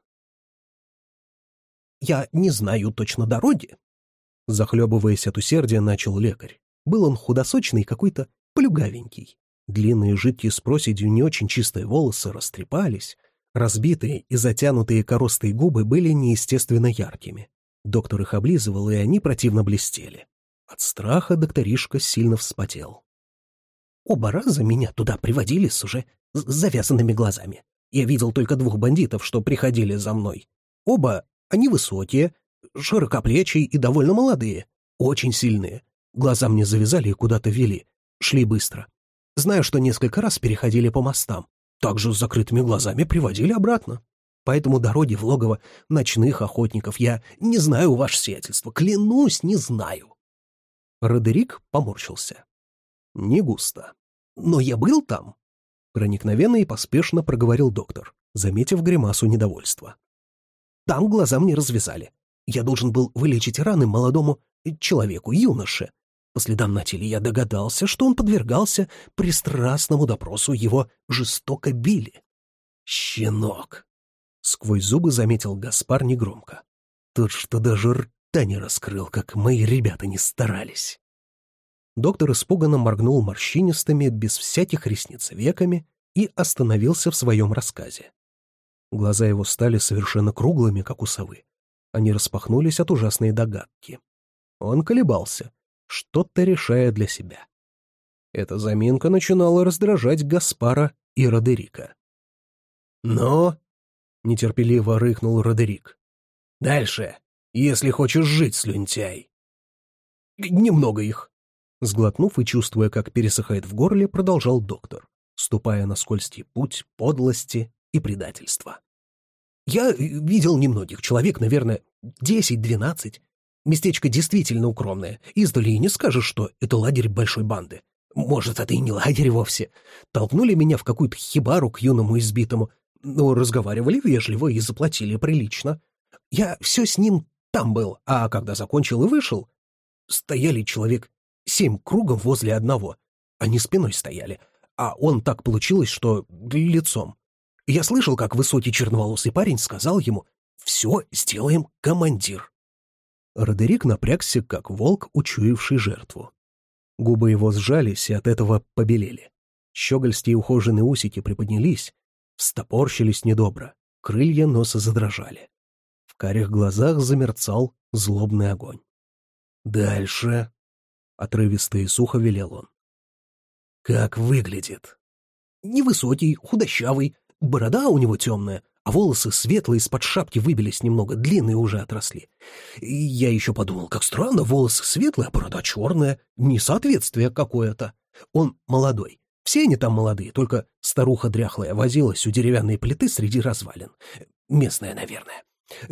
«Я не знаю точно дороги», — захлебываясь от усердия, начал лекарь. Был он худосочный, какой-то плюгавенький. Длинные жидкие с проседью не очень чистые волосы растрепались, разбитые и затянутые коростой губы были неестественно яркими. Доктор их облизывал, и они противно блестели. От страха докторишка сильно вспотел. «Оба раза меня туда приводили с уже завязанными глазами. Я видел только двух бандитов, что приходили за мной. Оба они высокие, широкоплечие и довольно молодые, очень сильные. Глаза мне завязали и куда-то вели, шли быстро. Знаю, что несколько раз переходили по мостам, также с закрытыми глазами приводили обратно. Поэтому дороги в логово ночных охотников я не знаю, ваше сиятельство, клянусь, не знаю». Родерик поморщился. «Не густо. Но я был там», — проникновенно и поспешно проговорил доктор, заметив гримасу недовольства. «Там глаза мне развязали. Я должен был вылечить раны молодому человеку, юноше. По следам на теле я догадался, что он подвергался пристрастному допросу, его жестоко били». «Щенок!» — сквозь зубы заметил Гаспар негромко. «Тот, что даже рта не раскрыл, как мои ребята не старались». Доктор испуганно моргнул морщинистыми, без всяких ресниц веками и остановился в своем рассказе. Глаза его стали совершенно круглыми, как у совы. Они распахнулись от ужасной догадки. Он колебался, что-то решая для себя. Эта заминка начинала раздражать Гаспара и Родерика. «Но...» — нетерпеливо рыкнул Родерик. «Дальше, если хочешь жить, слюнтяй». «Немного их». Сглотнув и чувствуя, как пересыхает в горле, продолжал доктор, ступая на скользкий путь подлости и предательства. «Я видел немногих, человек, наверное, десять-двенадцать. Местечко действительно укромное. Издали и не скажешь, что это лагерь большой банды. Может, это и не лагерь вовсе. Толкнули меня в какую-то хибару к юному избитому, но разговаривали вежливо и заплатили прилично. Я все с ним там был, а когда закончил и вышел, стояли человек семь кругом возле одного. Они спиной стояли, а он так получилось, что лицом. Я слышал, как высокий черноволосый парень сказал ему: «Все сделаем, командир». Родерик напрягся, как волк, учуявший жертву. Губы его сжались и от этого побелели. Щегольские ухоженные усики приподнялись, встопорщились недобро, крылья носа задрожали. В карих глазах замерцал злобный огонь. «Дальше», — отрывисто и сухо велел он. «Как выглядит?» «Невысокий, худощавый, борода у него темная, а волосы светлые, из-под шапки выбились немного, длинные уже отросли. И я еще подумал, как странно, волосы светлые, а борода черная, несоответствие какое-то. Он молодой, все они там молодые, только старуха дряхлая возилась у деревянной плиты среди развалин. Местная, наверное.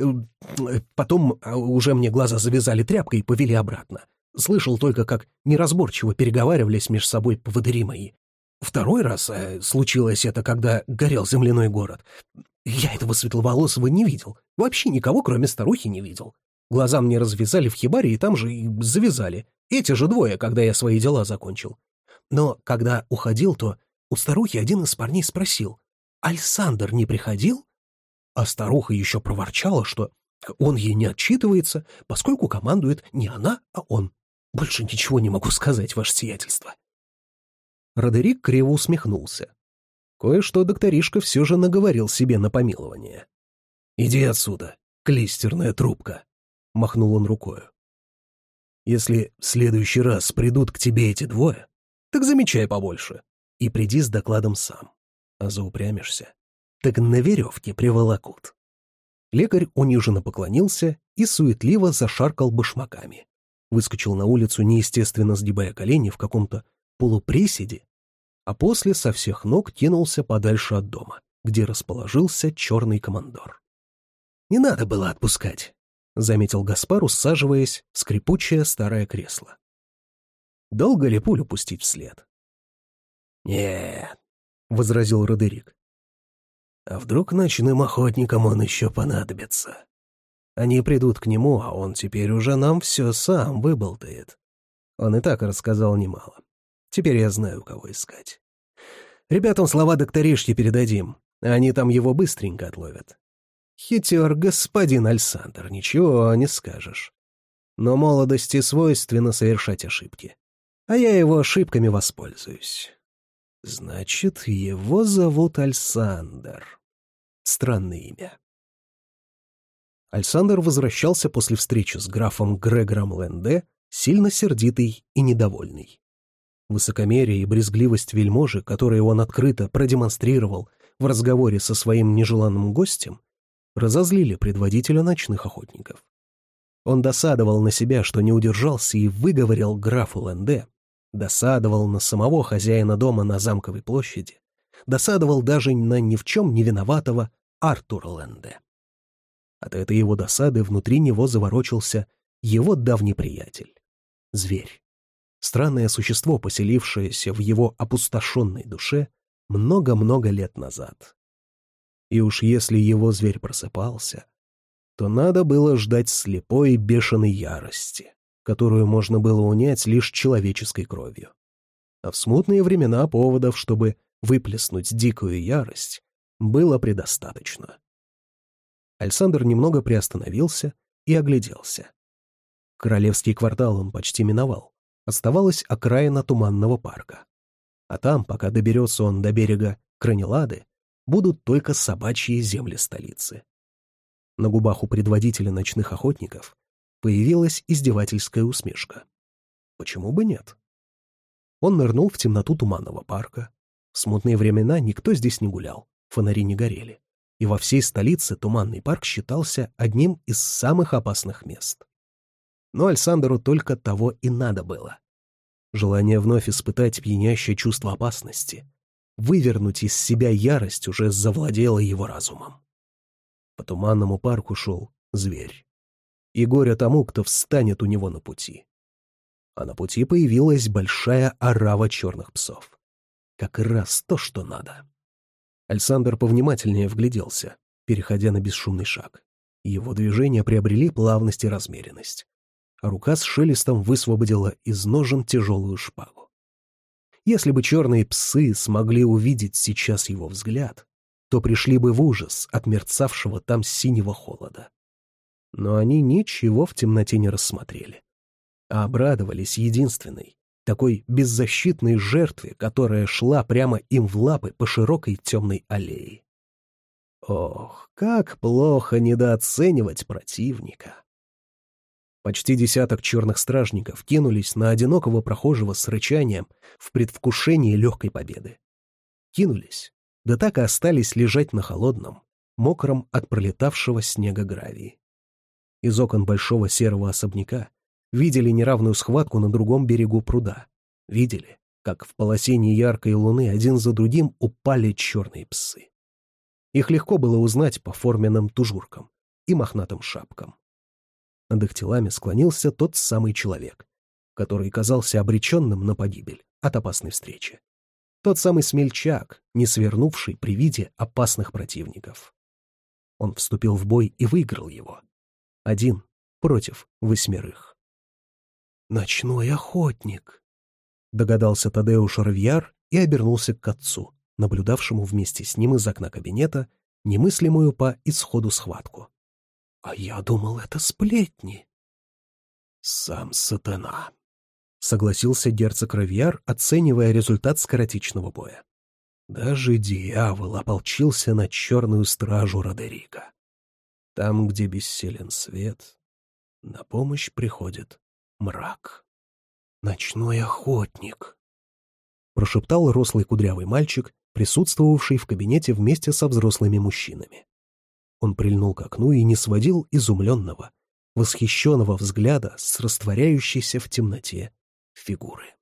Потом уже мне глаза завязали тряпкой и повели обратно. Слышал только, как неразборчиво переговаривались между собой поводыри мои. Второй раз э, случилось это, когда горел земляной город. Я этого светловолосого не видел. Вообще никого, кроме старухи, не видел. Глаза мне развязали в хибаре и там же и завязали. Эти же двое, когда я свои дела закончил. Но когда уходил, то у старухи один из парней спросил: «Александр не приходил?» А старуха еще проворчала, что он ей не отчитывается, поскольку командует не она, а он. Больше ничего не могу сказать, ваше сиятельство. Родерик криво усмехнулся. Кое-что докторишка все же наговорил себе на помилование. «Иди отсюда, клистерная трубка», — махнул он рукою. «Если в следующий раз придут к тебе эти двое, так замечай побольше и приди с докладом сам. А заупрямишься, так на веревке приволокут». Лекарь униженно поклонился и суетливо зашаркал башмаками. Выскочил на улицу, неестественно сгибая колени в каком-то полуприседе, а после со всех ног кинулся подальше от дома, где расположился черный командор. «Не надо было отпускать», — заметил Гаспар, усаживаясь в скрипучее старое кресло. «Долго ли пулю пустить вслед?» «Нет», — возразил Родерик. «А вдруг ночным охотникам он еще понадобится? Они придут к нему, а он теперь уже нам все сам выболтает. Он и так рассказал немало. Теперь я знаю, кого искать. Ребятам слова докторишки передадим, а они там его быстренько отловят. Хитер господин Альсандр, ничего не скажешь. Но молодости свойственно совершать ошибки. А я его ошибками воспользуюсь. Значит, его зовут Альсандр. Странное имя». Альсандр возвращался после встречи с графом Грегором Ленде, сильно сердитый и недовольный. Высокомерие и брезгливость вельможи, которые он открыто продемонстрировал в разговоре со своим нежеланным гостем, разозлили предводителя ночных охотников. Он досадовал на себя, что не удержался и выговорил графу Ленде, досадовал на самого хозяина дома на Замковой площади, досадовал даже на ни в чем не виноватого Артура Ленде. От этой его досады внутри него заворочился его давний приятель — зверь. Странное существо, поселившееся в его опустошенной душе много-много лет назад. И уж если его зверь просыпался, то надо было ждать слепой бешеной ярости, которую можно было унять лишь человеческой кровью. А в смутные времена поводов, чтобы выплеснуть дикую ярость, было предостаточно. Альсандр немного приостановился и огляделся. Королевский квартал он почти миновал. Оставалась окраина Туманного парка. А там, пока доберется он до берега Кранелады, будут только собачьи земли столицы. На губах у предводителя ночных охотников появилась издевательская усмешка. Почему бы нет? Он нырнул в темноту Туманного парка. В смутные времена никто здесь не гулял, фонари не горели. И во всей столице Туманный парк считался одним из самых опасных мест. Но Альсандеру только того и надо было. Желание вновь испытать пьянящее чувство опасности, вывернуть из себя ярость уже завладело его разумом. По Туманному парку шел зверь. И горе тому, кто встанет у него на пути. А на пути появилась большая орава черных псов. Как раз то, что надо. Альсандр повнимательнее вгляделся, переходя на бесшумный шаг. Его движения приобрели плавность и размеренность. А рука с шелестом высвободила из ножен тяжелую шпагу. Если бы черные псы смогли увидеть сейчас его взгляд, то пришли бы в ужас от мерцавшего там синего холода. Но они ничего в темноте не рассмотрели, а обрадовались единственной, такой беззащитной жертве, которая шла прямо им в лапы по широкой темной аллее. Ох, как плохо недооценивать противника! Почти десяток черных стражников кинулись на одинокого прохожего с рычанием в предвкушении легкой победы. Кинулись, да так и остались лежать на холодном, мокром от пролетавшего снега гравии. Из окон большого серого особняка видели неравную схватку на другом берегу пруда. Видели, как в полосе неяркой луны один за другим упали черные псы. Их легко было узнать по форменным тужуркам и мохнатым шапкам. Над их телами склонился тот самый человек, который казался обреченным на погибель от опасной встречи. Тот самый смельчак, не свернувший при виде опасных противников. Он вступил в бой и выиграл его. Один против восьмерых. «Ночной охотник», — догадался Тадеуш Равьяр и обернулся к отцу, наблюдавшему вместе с ним из окна кабинета немыслимую по исходу схватку. «А я думал, это сплетни». «Сам сатана», — согласился герцог Равьяр, оценивая результат скоротечного боя. «Даже дьявол ополчился на черную стражу Родерика. Там, где бессилен свет, на помощь приходит мрак». «Ночной охотник», — прошептал рослый кудрявый мальчик, присутствовавший в кабинете вместе со взрослыми мужчинами. Он прильнул к окну и не сводил изумленного, восхищенного взгляда с растворяющейся в темноте фигуры.